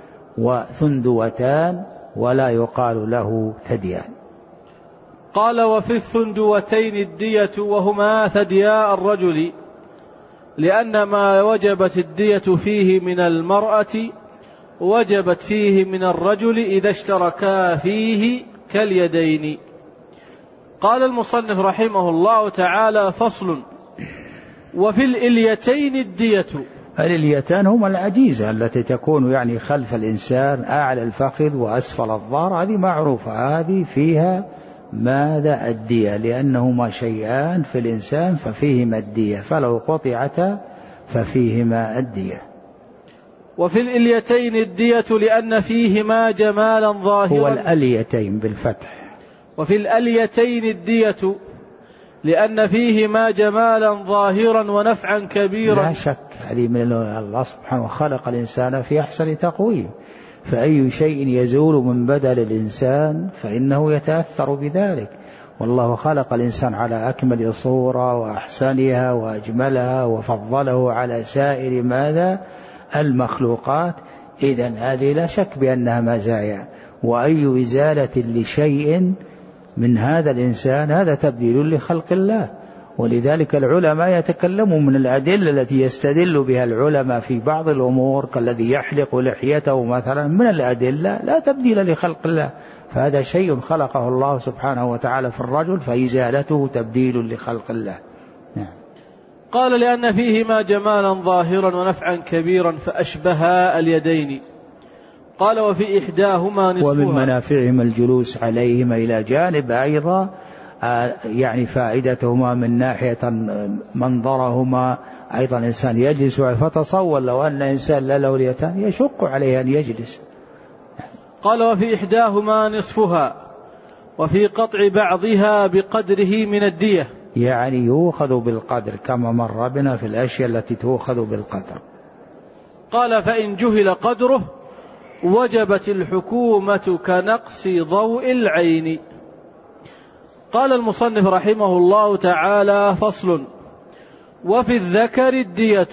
وثندوتان ولا يقال له ثديان. قال وفي الثندوتين الدية وهما ثدياء الرجل، لأن ما وجبت الدية فيه من المرأة وجبت فيه من الرجل إذا اشتركا فيه كاليدين. قال المصنف رحمه الله تعالى فصل. وفي الإليتين الدية. الإليتان هما العجيزة التي تكون يعني خلف الإنسان، أعلى الفخذ وأسفل الظهر، هذه معروفة، هذه فيها ماذا الدية، لأنهما شيئان في الإنسان ففيهما الدية، فلو قطعتا ففيهما الدية. وفي الإليتين الدية لأن فيهما جمالا ظاهرا. هو الأليتين بالفتح. وفي الأليتين الدية لأن فيهما جمالا ظاهرا ونفعا كبيرا. لا شك، هذه من الله سبحانه خلق الإنسان في أحسن تقويم، فأي شيء يزول من بدل الإنسان فإنه يتأثر بذلك، والله خلق الإنسان على أكمل صورة وأحسنها وأجملها وفضله على سائر ماذا المخلوقات. إذن هذه لا شك بأنها مزايا، وأي إزالة لشيء من هذا الإنسان هذا تبديل لخلق الله. ولذلك العلماء يتكلمون من الأدلة التي يستدل بها العلماء في بعض الأمور كالذي يحلق لحيته مثلا، من الأدلة لا تبديل لخلق الله، فهذا شيء خلقه الله سبحانه وتعالى في الرجل فإزالته تبديل لخلق الله. نعم. قال لأن فيهما جمالا ظاهرا ونفعا كبيرا فأشبها اليدين. قال وفي إحداهما نصفها. ومن منافعهما الجلوس عليهما إلى جانب أيضا يعني فائدتهما من ناحية منظرهما أيضا إنسان يجلس، فتصور لو أن إنسان لا له اليتان يشق عليه أن يجلس. قال وفي إحداهما نصفها وفي قطع بعضها بقدره من الدية، يعني يؤخذ بالقدر كما مر بنا في الأشياء التي تؤخذ بالقدر. قال فإن جهل قدره وجبت الحكومة كنقص ضوء العين. قال المصنف رحمه الله تعالى فصل وفي الذكر الدية،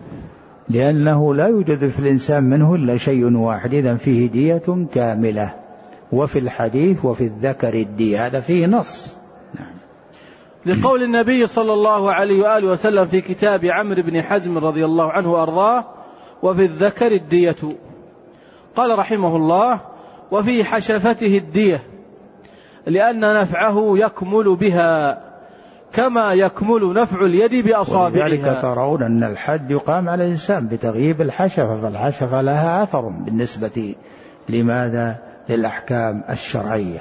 لأنه لا يوجد في الإنسان منه إلا شيء واحد إذن فيه دية كاملة. وفي الحديث وفي الذكر الدية هذا فيه نص. نعم. لقول النبي صلى الله عليه وآله وسلم في كتاب عمرو بن حزم رضي الله عنه وأرضاه وفي الذكر الدية. قال رحمه الله وفي حشفته الدية لأن نفعه يكمل بها كما يكمل نفع اليد بأصابعها. ولذلك ترون أن الحد يقام على الإنسان بتغييب الحشفة، فالحشفة لها أثر بالنسبة لماذا؟ للأحكام الشرعية.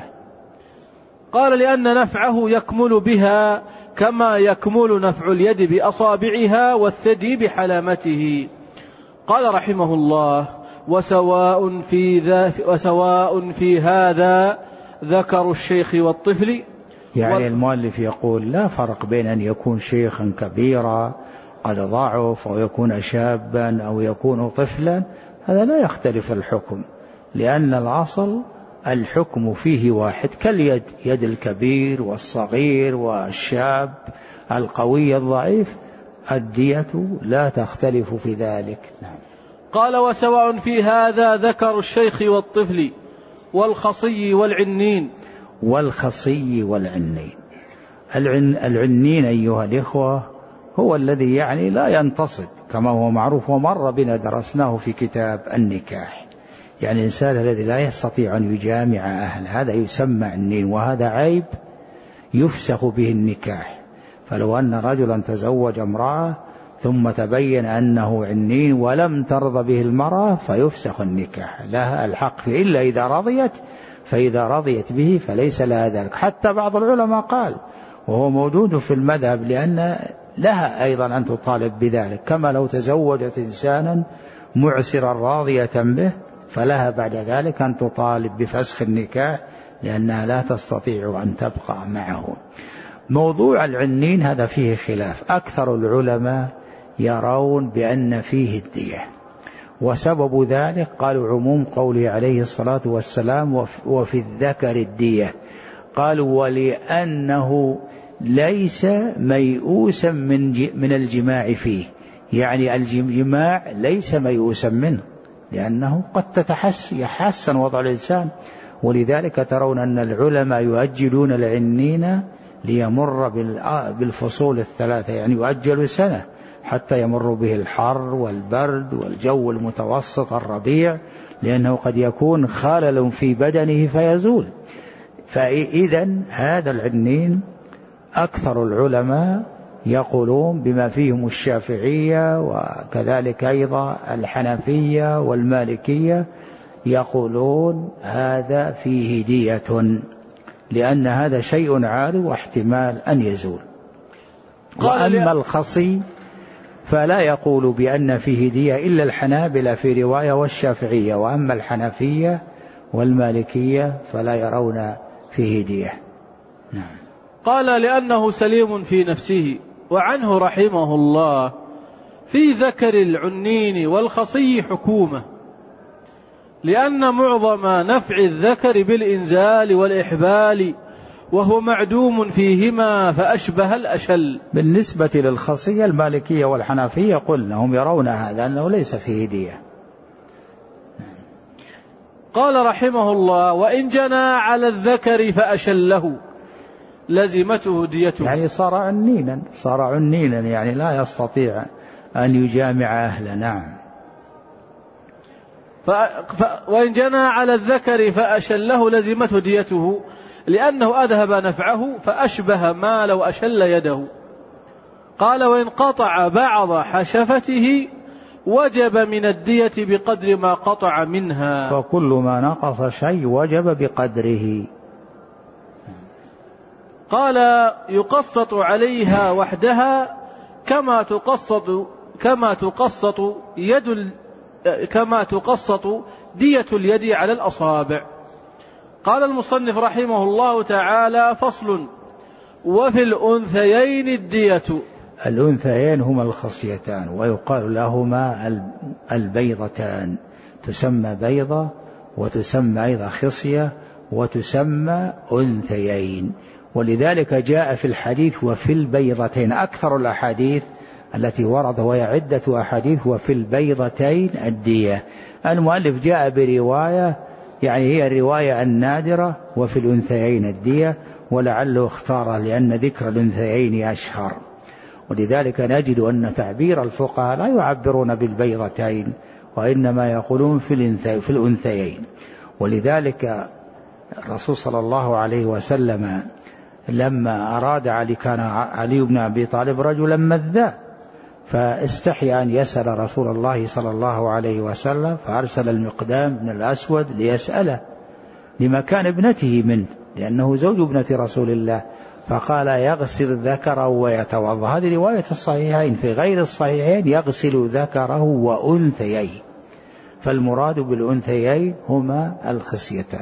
قال لأن نفعه يكمل بها كما يكمل نفع اليد بأصابعها والثدي بحلامته. قال رحمه الله وسواء في, ذا وسواء في هذا ذكر الشيخ والطفل. يعني المؤلف يقول لا فرق بين أن يكون شيخا كبيرا قد ضعف أو يكون شابا أو يكون طفلا، هذا لا يختلف الحكم، لأن الأصل الحكم فيه واحد كاليد، يد الكبير والصغير والشاب القوي الضعيف، الدية لا تختلف في ذلك. نعم. قال وسواء في هذا ذكر الشيخ والطفل والخصي والعنين. والخصي والعنين، العن العنين أيها الإخوة هو الذي يعني لا ينتصب كما هو معروف ومر بنا درسناه في كتاب النكاح، يعني الإنسان الذي لا يستطيع أن يجامع أهل هذا يسمى عنين، وهذا عيب يفسخ به النكاح. فلو أن رجلا تزوج امرأة ثم تبين أنه عنين ولم ترضى به المرأة فيفسخ النكاح، لها الحق فيه إلا إذا رضيت، فإذا رضيت به فليس لها ذلك. حتى بعض العلماء قال وهو موجود في المذهب لأن لها أيضا أن تطالب بذلك، كما لو تزوجت إنسانا معسرا راضية به فلها بعد ذلك أن تطالب بفسخ النكاح لأنها لا تستطيع أن تبقى معه. موضوع العنين هذا فيه خلاف، أكثر العلماء يرون بأن فيه الدية، وسبب ذلك قالوا عموم قوله عليه الصلاة والسلام وفي الذكر الدية، قالوا ولأنه ليس ميؤوسا من من الجماع فيه، يعني الجماع ليس ميؤوسا منه لأنه قد تتحسن يحسن وضع الإنسان. ولذلك ترون أن العلماء يؤجلون العنين ليمر بالفصول الثلاثة، يعني يؤجل سنة حتى يمر به الحر والبرد والجو المتوسط الربيع، لأنه قد يكون خلل في بدنه فيزول. فإذا هذا العنين أكثر العلماء يقولون بما فيهم الشافعية وكذلك أيضا الحنفية والمالكية يقولون هذا فيه دية، لأن هذا شيء عارض واحتمال أن يزول. وأما الخصي فلا يقول بأن فيه دية إلا الحنابلة في رواية والشافعية، وأما الحنفية والمالكية فلا يرون فيه دية. نعم. قال لأنه سليم في نفسه. وعنه رحمه الله في ذكر العنين والخصي حكومة، لأن معظم نفع الذكر بالإنزال والإحبال وهو معدوم فيهما فأشبه الأشل. بالنسبة للخصية المالكية والحنفية قلنا هم يرون هذا أنه ليس فيه دية. قال رحمه الله: وإن جنى على الذكر فأشله لزمته ديته. يعني صار عنينا، صار عنينا يعني لا يستطيع أن يجامع أهله. نعم. ف... ف... وإن جنى على الذكر فأشله لزمته ديته، لأنه أذهب نفعه فأشبه ما لو أشل يده. قال: وإن قطع بعض حشفته وجب من الدية بقدر ما قطع منها. فكل ما نقص شيء وجب بقدره. قال: يقسط عليها وحدها كما تقسط كما تقسط يد كما تقسط دية اليد على الأصابع. قال المصنف رحمه الله تعالى: فصل: وفي الأنثيين الدية. الأنثيين هما الخصيتان، ويقال لهما البيضتان، تسمى بيضة وتسمى أيضا خصية وتسمى أنثيين. ولذلك جاء في الحديث وفي البيضتين. أكثر الأحاديث التي ورد وهي عدة أحاديث وفي البيضتين الدية. المؤلف جاء برواية يعني هي الرواية النادرة وفي الأنثيين الدية، ولعله اختار لأن ذكر الأنثيين أشهر. ولذلك نجد أن تعبير الفقهاء لا يعبرون بالبيضتين وإنما يقولون في الأنثيين. ولذلك الرسول صلى الله عليه وسلم لما أراد علي، كان علي بن أبي طالب رجلا مذاء، فاستحي أن يسأل رسول الله صلى الله عليه وسلم، فأرسل المقدام بن الأسود ليسأله لمكان ابنته منه، لأنه زوج ابنة رسول الله، فقال: يغسل ذكره ويتوضأ. هذه رواية الصحيحين. في غير الصحيحين: يغسل ذكره وأنثيين. فالمراد بالأنثيين هما الخصيتان.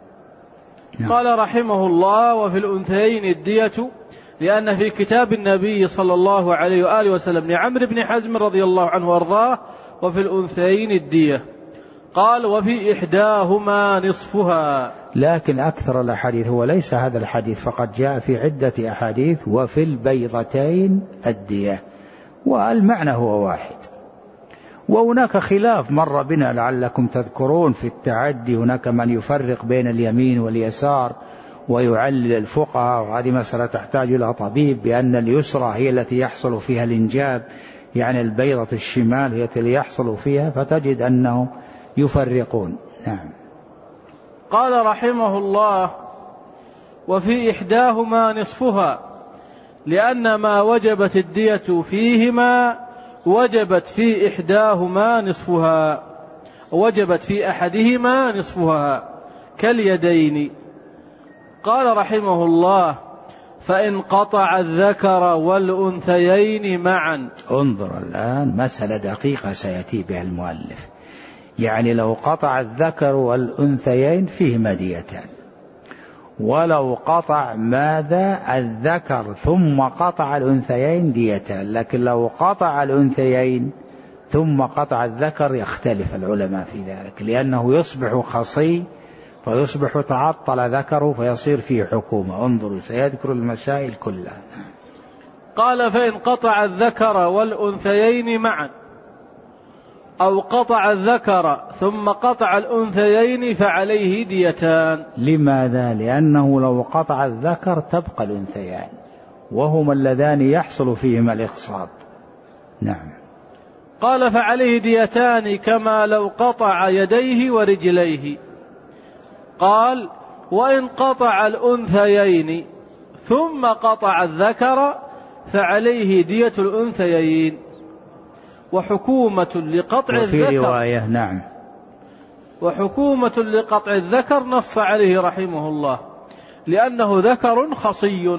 قال رحمه الله: وفي الأنثيين الدية، لأن في كتاب النبي صلى الله عليه وآله وسلم لعمرو بن حزم رضي الله عنه وارضاه: وفي الأنثيين الدية. قال: وفي إحداهما نصفها. لكن أكثر الأحاديث هو ليس هذا الحديث فقد، جاء في عدة أحاديث وفي البيضتين الدية، والمعنى هو واحد. وهناك خلاف مر بنا لعلكم تذكرون في التعدي، هناك من يفرق بين اليمين واليسار ويعلل الفقهاء، وهذه مسألة تحتاج إلى طبيب، بأن اليسرى هي التي يحصل فيها الإنجاب، يعني البيضة الشمال هي التي يحصل فيها، فتجد أنهم يفرقون. نعم. قال رحمه الله: وفي إحداهما نصفها، لأن ما وجبت الدية فيهما وجبت في إحداهما نصفها، وجبت في أحدهما نصفها كاليدين. قال رحمه الله: فإن قطع الذكر والأنثيين معا. انظر الآن مسألة دقيقة سيأتي بها المؤلف. يعني لو قطع الذكر والأنثيين فيهما ديتان، ولو قطع ماذا الذكر ثم قطع الأنثيين ديتان، لكن لو قطع الأنثيين ثم قطع الذكر يختلف العلماء في ذلك، لأنه يصبح خصي فيصبح تعطل ذكره فيصير فيه حكومة. انظروا سيذكر المسائل كلها. قال: فإن قطع الذكر والأنثيين معا، أو قطع الذكر ثم قطع الأنثيين فعليه ديتان. لماذا؟ لأنه لو قطع الذكر تبقى الأنثيان، وهما اللذان يحصل فيهما الإخصاب. نعم. قال: فعليه ديتان كما لو قطع يديه ورجليه. قال: وإن قطع الأنثيين ثم قطع الذكر فعليه دية الأنثيين، وحكومة لقطع الذكر. وفي رواية نعم وحكومة لقطع الذكر نص عليه رحمه الله، لأنه ذكر خصي.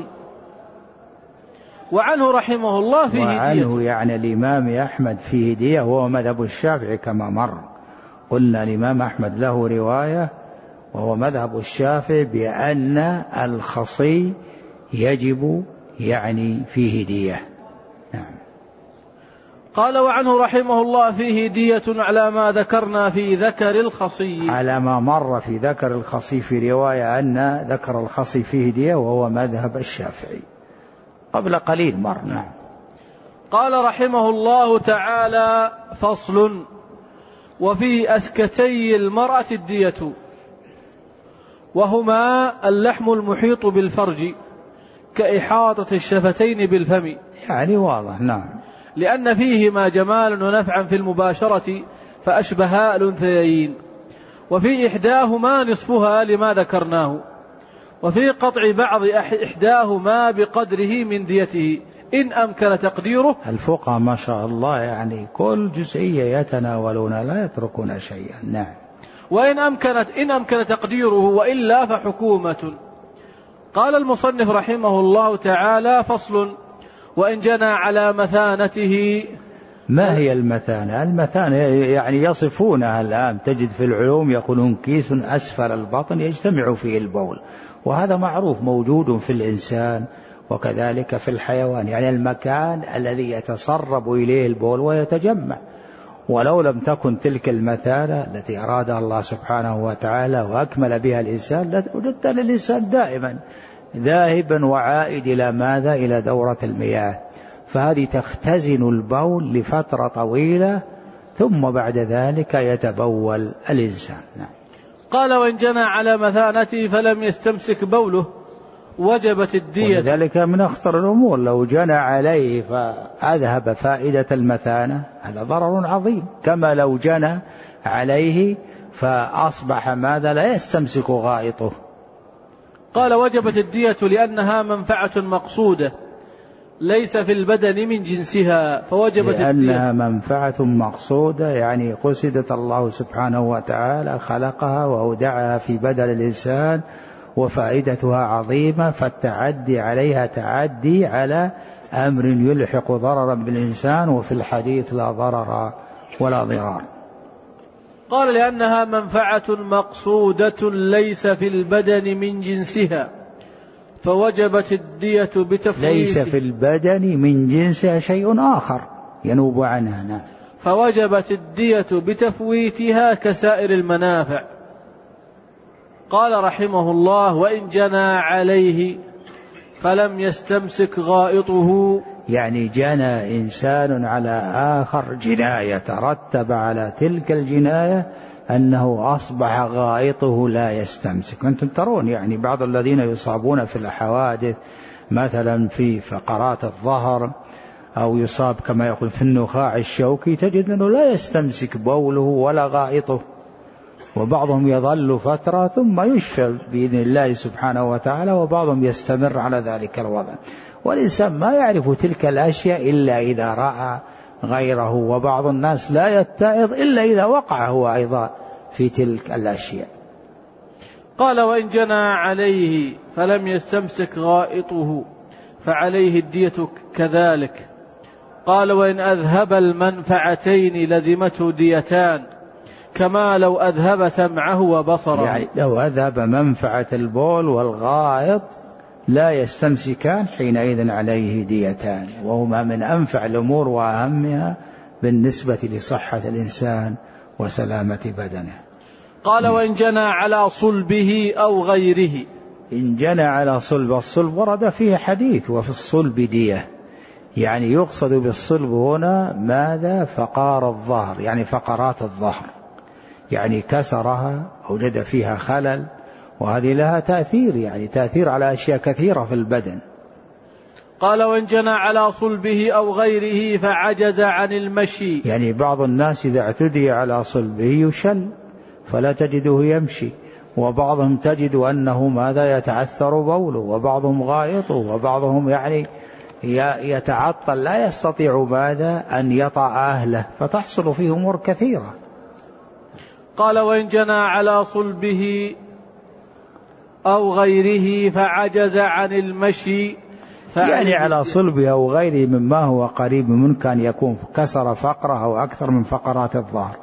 وعنه رحمه الله فيه دية. وعنه يعني الإمام أحمد فيه دية، وهو مذهب الشافعي كما مر. قلنا الإمام أحمد له رواية وهو مذهب الشافعي بأن الخصي يجب يعني فيه دية. نعم. قال: وعنه رحمه الله فيه دية على ما ذكرنا في ذكر الخصي. على ما مر في ذكر الخصي في رواية أن ذكر الخصي فيه دية، وهو مذهب الشافعي قبل قليل مر. نعم. قال رحمه الله تعالى: فصل: وفي أسكتي المرأة الدية. وهما اللحم المحيط بالفرج كإحاطة الشفتين بالفم. يعني واضح. نعم. لأن فيهما جمال ونفعا في المباشرة فأشبها الأنثيين، وفي إحداهما نصفها لما ذكرناه، وفي قطع بعض إحداهما بقدره من ديته إن أمكن تقديره. الفقهاء ما شاء الله يعني كل جزئية يتناولون لا يتركون شيئا. نعم. وإن أمكنت إن أمكن تقديره وإلا فحكومة. قال المصنف رحمه الله تعالى: فصل: وإن جنى على مثانته. ما هي المثانة؟ المثانة يعني يصفونها الآن، تجد في العلوم يقولون كيس أسفل البطن يجتمع فيه البول، وهذا معروف موجود في الإنسان وكذلك في الحيوان، يعني المكان الذي يتسرب إليه البول ويتجمع. ولو لم تكن تلك المثانة التي أرادها الله سبحانه وتعالى وأكمل بها الإنسان لوجدت الإنسان دائما ذاهبا وعائد إلى ماذا؟ إلى دورة المياه، فهذه تختزن البول لفترة طويلة ثم بعد ذلك يتبول الإنسان. نعم. قال: وإن جنى على مثانته فلم يستمسك بوله وجبت الدية. ولذلك من أخطر الأمور لو جنى عليه فأذهب فائدة المثانة، هذا ضرر عظيم، كما لو جنى عليه فأصبح ماذا؟ لا يستمسك غائطه. قال: وجبت الدية لأنها منفعة مقصودة ليس في البدن من جنسها فوجبت الدية. لأنها منفعة مقصودة يعني قصدت الله سبحانه وتعالى خلقها وأودعها في بدن الإنسان وفائدتها عظيمة، فالتعدي عليها تعدي على أمر يلحق ضررا بالإنسان، وفي الحديث لا ضرر ولا ضرار. قال: لأنها منفعة مقصودة ليس في البدن من جنسها فوجبت الدية بتفويت. ليس في البدن من جنسها شيء آخر ينوب عنها. نعم. فوجبت الدية بتفويتها كسائر المنافع. قال رحمه الله: وإن جنى عليه فلم يستمسك غائطه. يعني جنى إنسان على آخر جناية ترتب على تلك الجناية أنه أصبح غائطه لا يستمسك. أنتم ترون يعني بعض الذين يصابون في الحوادث مثلا في فقرات الظهر أو يصاب كما يقول في النخاع الشوكي، تجد أنه لا يستمسك بوله ولا غائطه، وبعضهم يظل فترة ثم يشفى بإذن الله سبحانه وتعالى، وبعضهم يستمر على ذلك الوضع. والإنسان ما يعرف تلك الأشياء إلا إذا رأى غيره، وبعض الناس لا يتعظ إلا إذا وقع هو أيضا في تلك الأشياء. قال: وإن جنى عليه فلم يستمسك غائطه فعليه الدية كذلك. قال: وإن أذهب المنفعتين لزمته ديتان كما لو أذهب سمعه وبصره. يعني لو أذهب منفعة البول والغائط لا يستمسكان حينئذ عليه ديتان، وهما من أنفع الأمور وأهمها بالنسبة لصحة الإنسان وسلامة بدنه. قال: وإن جنى على صلبه أو غيره. إن جنى على صلب، الصلب ورد فيه حديث وفي الصلب دية، يعني يقصد بالصلب هنا ماذا؟ فقار الظهر، يعني فقرات الظهر، يعني كسرها أوجد فيها خلل، وهذه لها تأثير، يعني تأثير على أشياء كثيرة في البدن. قال: وإن جنى على صلبه أو غيره فعجز عن المشي. يعني بعض الناس إذا اعتدي على صلبه يشل فلا تجده يمشي، وبعضهم تجد أنه ماذا؟ يتعثر بوله، وبعضهم غائطه، وبعضهم يعني يتعطل لا يستطيع ماذا؟ أن يطأ أهله، فتحصل فيه أمور كثيرة. قال: وإن جنى على صلبه أو غيره فعجز عن المشي. يعني على صلبه أو غيره مما هو قريب من كان يكون كسر فقرة أو أكثر من فقرات الظهر.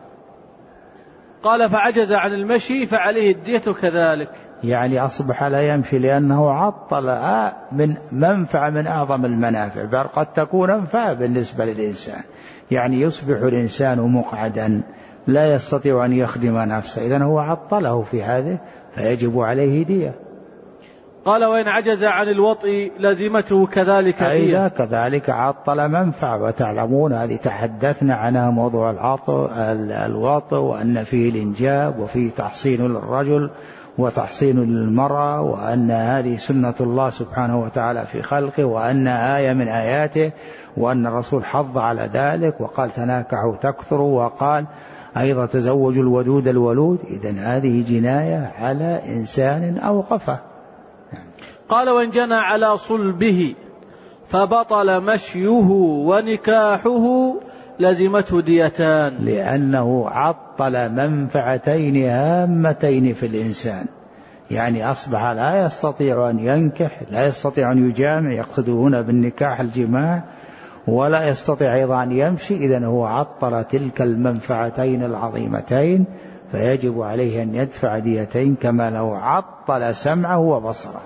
قال: فعجز عن المشي فعليه الدية كذلك. يعني أصبح لا يمشي لأنه عطل من منفعة من أعظم المنافع، بل قد تكون منفعة بالنسبة للإنسان، يعني يصبح الإنسان مقعدا لا يستطيع أن يخدم نفسه، إذن هو عطله في هذه فيجب عليه دية. قال: وإن عجز عن الوطء لزمته كذلك دية. أيضا كذلك عطل منفعة، وتعلمون هذه تحدثنا عنها موضوع الوطء، وأن فيه الإنجاب وفيه تحصين للرجل وتحصين للمرأة، وأن هذه سنة الله سبحانه وتعالى في خلقه، وأن آية من آياته، وأن الرسول حض على ذلك وقال تناكحوا تكثروا، وقال أيضا تزوجوا الودود الولود. إذن هذه جناية على إنسان أوقفه. قال وإن جنى على صلبه فبطل مشيه ونكاحه لزمته ديتان، لأنه عطل منفعتين هامتين في الإنسان، يعني أصبح لا يستطيع أن ينكح، لا يستطيع أن يجامع، يقصد هنا بالنكاح الجماع، ولا يستطيع أيضا أن يمشي. إذن هو عطل تلك المنفعتين العظيمتين، فيجب عليه أن يدفع ديتين كما لو عطل سمعه وبصره.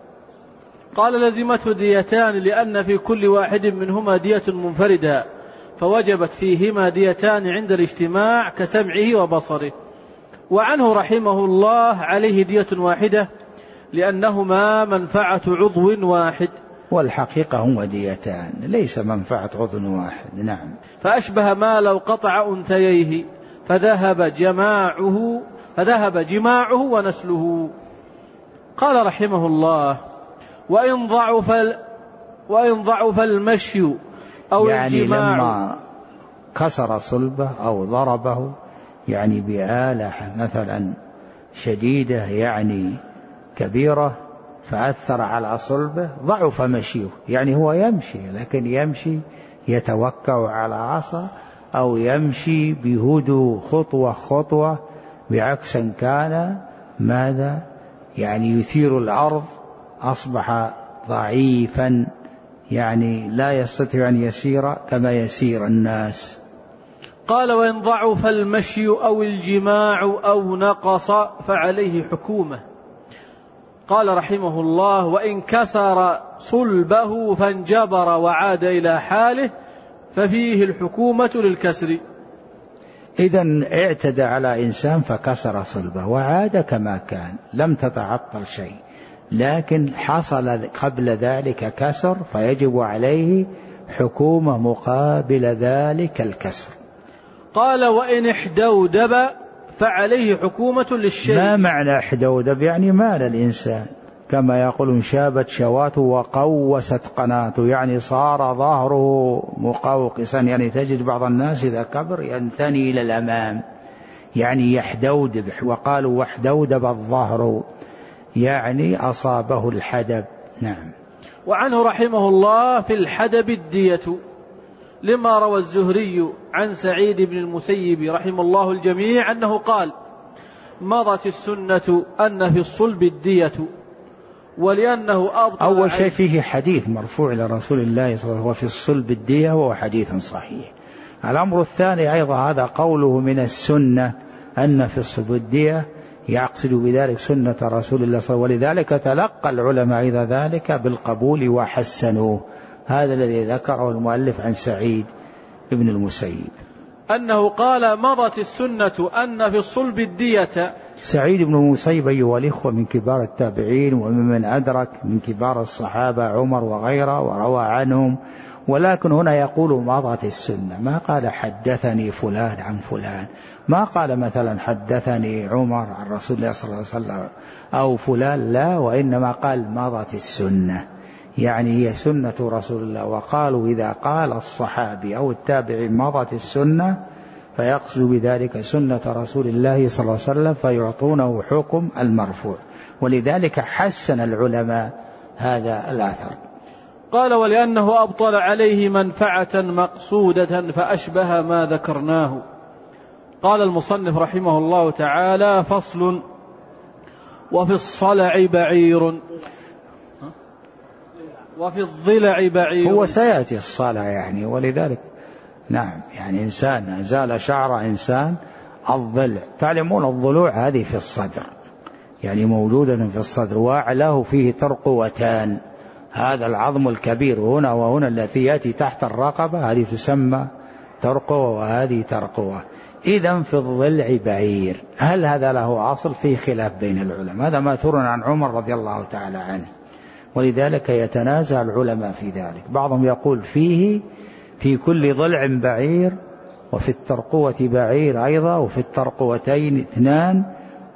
قال لزمته ديتان لأن في كل واحد منهما دية منفردة، فوجبت فيهما ديتان عند الاجتماع كسمعه وبصره. وعنه رحمه الله عليه دية واحدة لأنهما منفعة عضو واحد، والحقيقة هما ديتان ليس منفعة عضو واحد. نعم. فأشبه ما لو قطع أنثييه فذهب جماعه فذهب جماعه ونسله. قال رحمه الله وإن ضعف وإن ضعف المشي أو يعني الجماع، لما كسر صلبه أو ضربه يعني بآلة مثلا شديدة يعني كبيرة فأثر على صلبه ضعف مشيه، يعني هو يمشي لكن يمشي يتوكأ على عصا أو يمشي بهدوء خطوة خطوة، بعكس كان ماذا يعني يثير الأرض، أصبح ضعيفا يعني لا يستطيع أن يسير كما يسير الناس. قال وإن ضعف المشي أو الجماع أو نقص فعليه حكومة. قال رحمه الله وإن كسر صلبه فانجبر وعاد إلى حاله ففيه الحكومة للكسر. إذن اعتدى على إنسان فكسر صلبه وعاد كما كان، لم تتعطل شيء، لكن حصل قبل ذلك كسر فيجب عليه حكومة مقابل ذلك الكسر. قال وإن احدودب فعليه حكومة للشيء. ما معنى احدودب؟ يعني مال الإنسان، كما يقولون شابت شواته وقوست قناته، يعني صار ظهره مقوقسا، يعني تجد بعض الناس إذا كبر ينثني إلى الأمام، يعني يحدودب، وقالوا واحدودب الظهر، يعني أصابه الحدب. نعم. وعنه رحمه الله في الحدب الدية، لما روى الزهري عن سعيد بن المسيب رحمه الله الجميع أنه قال مضت السنة أن في الصلب الدية، ولأنه أبطل. أول شيء فيه حديث مرفوع إلى رسول الله صلى الله عليه وسلم وفي الصلب الدية، وهو حديث صحيح. الأمر الثاني أيضا هذا قوله من السنة أن في الصلب الدية، يقصد بذلك سنة رسول الله صلى الله عليه وسلم، ولذلك تلقى العلماء إذا ذلك بالقبول وحسنوه. هذا الذي ذكره المؤلف عن سعيد بن المسيب أنه قال مضت السنة أن في الصلب الدية. سعيد بن المسيب أيها الإخوة من كبار التابعين وممن أدرك من كبار الصحابة عمر وغيره وروى عنهم، ولكن هنا يقول مضت السنة، ما قال حدثني فلان عن فلان، ما قال مثلا حدثني عمر عن رسول الله صلى الله عليه وسلم أو فلان، لا، وإنما قال مضت السنة، يعني هي سنة رسول الله. وقالوا إذا قال الصحابي أو التابعي مضت السنة فيقصد بذلك سنة رسول الله صلى الله عليه وسلم، فيعطونه حكم المرفوع، ولذلك حسن العلماء هذا الأثر. قال ولأنه أبطل عليه منفعة مقصودة فأشبه ما ذكرناه. قال المصنف رحمه الله تعالى فصل وفي الصلع بعير وفي الضلع بعير. هو سيأتي الصلع يعني، ولذلك نعم يعني إنسان أزال شعر إنسان الضلع، تعلمون الضلوع هذه في الصدر، يعني موجودة في الصدر، وأعلاه فيه ترقوتان، هذا العظم الكبير هنا وهنا التي يأتي تحت الرقبة، هذه تسمى ترقوة وهذه ترقوة. إذن في الضلع بعير، هل هذا له أصل؟ فيه خلاف بين العلماء، هذا ما ثر عن عمر رضي الله تعالى عنه، ولذلك يتنازع العلماء في ذلك. بعضهم يقول فيه في كل ضلع بعير، وفي الترقوة بعير أيضا، وفي الترقوتين اثنان،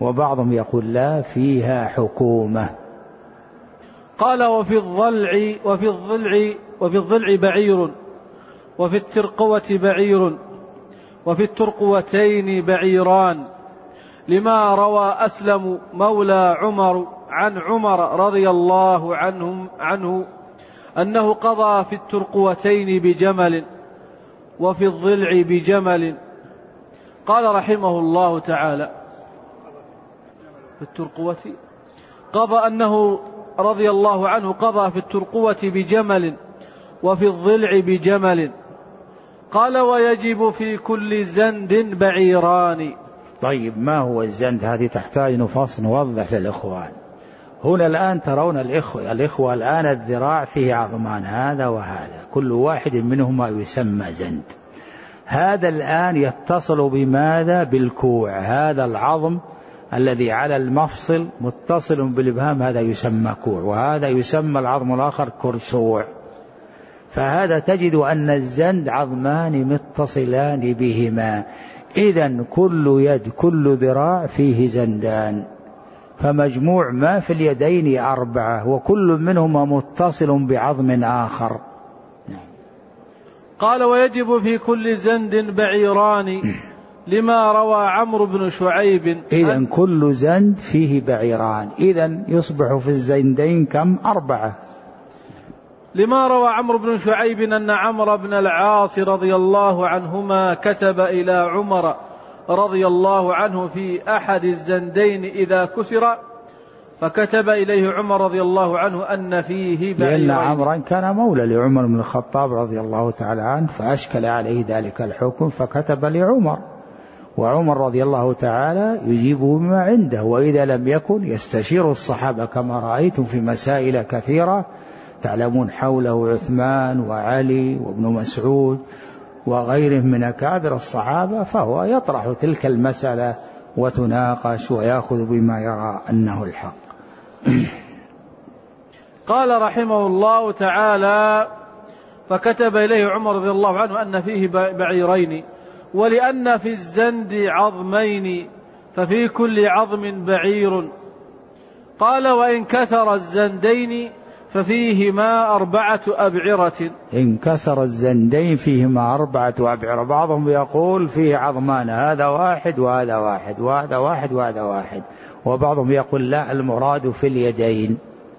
وبعضهم يقول لا فيها حكومة. قال وفي الضلع وفي الضلع وفي الضلع بعير وفي الترقوة بعير وفي الترقوتين بعيران، لما روى أسلم مولى عمر عن عمر رضي الله عنهم عنه أنه قضى في الترقوتين بجمل وفي الضلع بجمل. قال رحمه الله تعالى في الترقوة قضى أنه رضي الله عنه قضى في الترقوة بجمل وفي الضلع بجمل. قال ويجب في كل زند بعيران. طيب ما هو الزند؟ هذه تحتاج نفصل نوضح للإخوان. هنا الآن ترون الإخوة, الإخوة الآن الذراع فيه عظمان هذا وهذا، كل واحد منهما يسمى زند. هذا الآن يتصل بماذا؟ بالكوع، هذا العظم الذي على المفصل متصل بالإبهام هذا يسمى كوع، وهذا يسمى العظم الآخر كرسوع. فهذا تجد أن الزند عظمان متصلان بهما، إذن كل يد كل ذراع فيه زندان، فمجموع ما في اليدين أربعة، وكل منهما متصل بعظم آخر. قال ويجب في كل زند بعيران، لما روى عمرو بن شعيب. إذن كل زند فيه بعيران، إذن يصبح في الزندين كم؟ أربعة. لما روى عمرو بن شعيب أن عمرو بن العاص رضي الله عنهما كتب إلى عمر رضي الله عنه في أحد الزندين إذا كسر، فكتب إليه عمر رضي الله عنه أن فيه بعيرين، لأن عمرا كان مولى لعمر بن الخطاب رضي الله تعالى عنه، فأشكل عليه ذلك الحكم فكتب لعمر، وعمر رضي الله تعالى يجيبه بما عنده، وإذا لم يكن يستشير الصحابة كما رأيتم في مسائل كثيرة تعلمون حوله عثمان وعلي وابن مسعود وغيرهم من أكابر الصحابة، فهو يطرح تلك المسألة وتناقش ويأخذ بما يرى أنه الحق. قال رحمه الله تعالى فكتب إليه عمر رضي الله عنه أن فيه بعيرين، ولأن في الزند عظمين ففي كل عظم بعير. قال وإن كسر الزندين ففيهما أربعة أبعرة. إن كسر الزندين فيهما أربعة أبعرة. بعضهم يقول فيه عظمان، هذا واحد وهذا واحد وهذا واحد وهذا واحد، وبعضهم يقول لا، المراد في اليدين.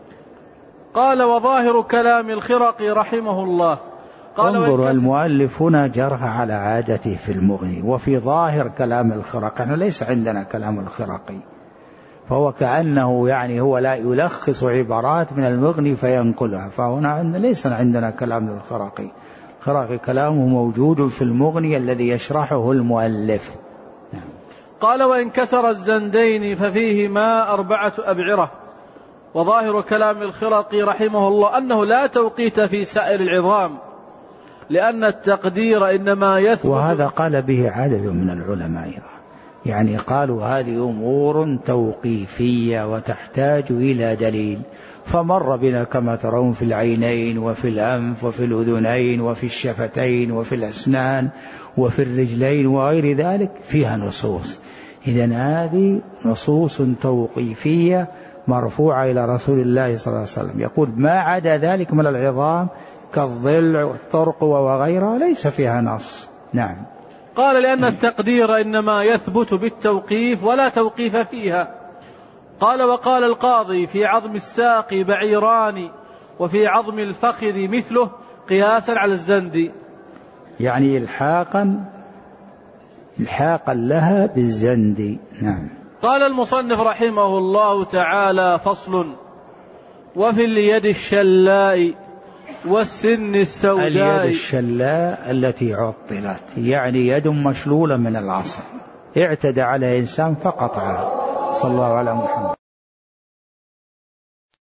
قال وظاهر كلام الخرقي رحمه الله. قال انظر المؤلف هنا جرح على عادته في المغني، وفي ظاهر كلام الخرقي، احنا ليس عندنا كلام الخرقي، فهو كأنه يعني هو لا يلخص عبارات من المغني فينقلها، فهنا عندنا ليس عندنا كلام الخرقي. الخرقي كلامه موجود في المغني الذي يشرحه المؤلف. نعم. قال وإن كسر الزندين ففيهما أربعة أبعرة. وظاهر كلام الخرقي رحمه الله أنه لا توقيت في سائر العظام، لأن التقدير إنما يثبت. وهذا قال به عدد من العلماء، يعني قالوا هذه أمور توقيفية وتحتاج إلى دليل، فمر بنا كما ترون في العينين وفي الأنف وفي الأذنين وفي الشفتين وفي الأسنان وفي الرجلين وغير ذلك فيها نصوص. إذن هذه نصوص توقيفية مرفوعة إلى رسول الله صلى الله عليه وسلم، يقول ما عدا ذلك من العظام كالضلع والترقوة وغيرها ليس فيها نص. نعم. قال لأن التقدير إنما يثبت بالتوقيف ولا توقيف فيها. قال وقال القاضي في عظم الساق بعيران وفي عظم الفخذ مثله قياسا على الزند، يعني الحاقا الحاقا لها بالزند. نعم. قال المصنف رحمه الله تعالى فصل وفي اليد الشلاء والسن السوداء. اليد الشلاء التي عطلت، يعني يد مشلولة من العصا، اعتدى على إنسان فقطعها. صلى الله على محمد.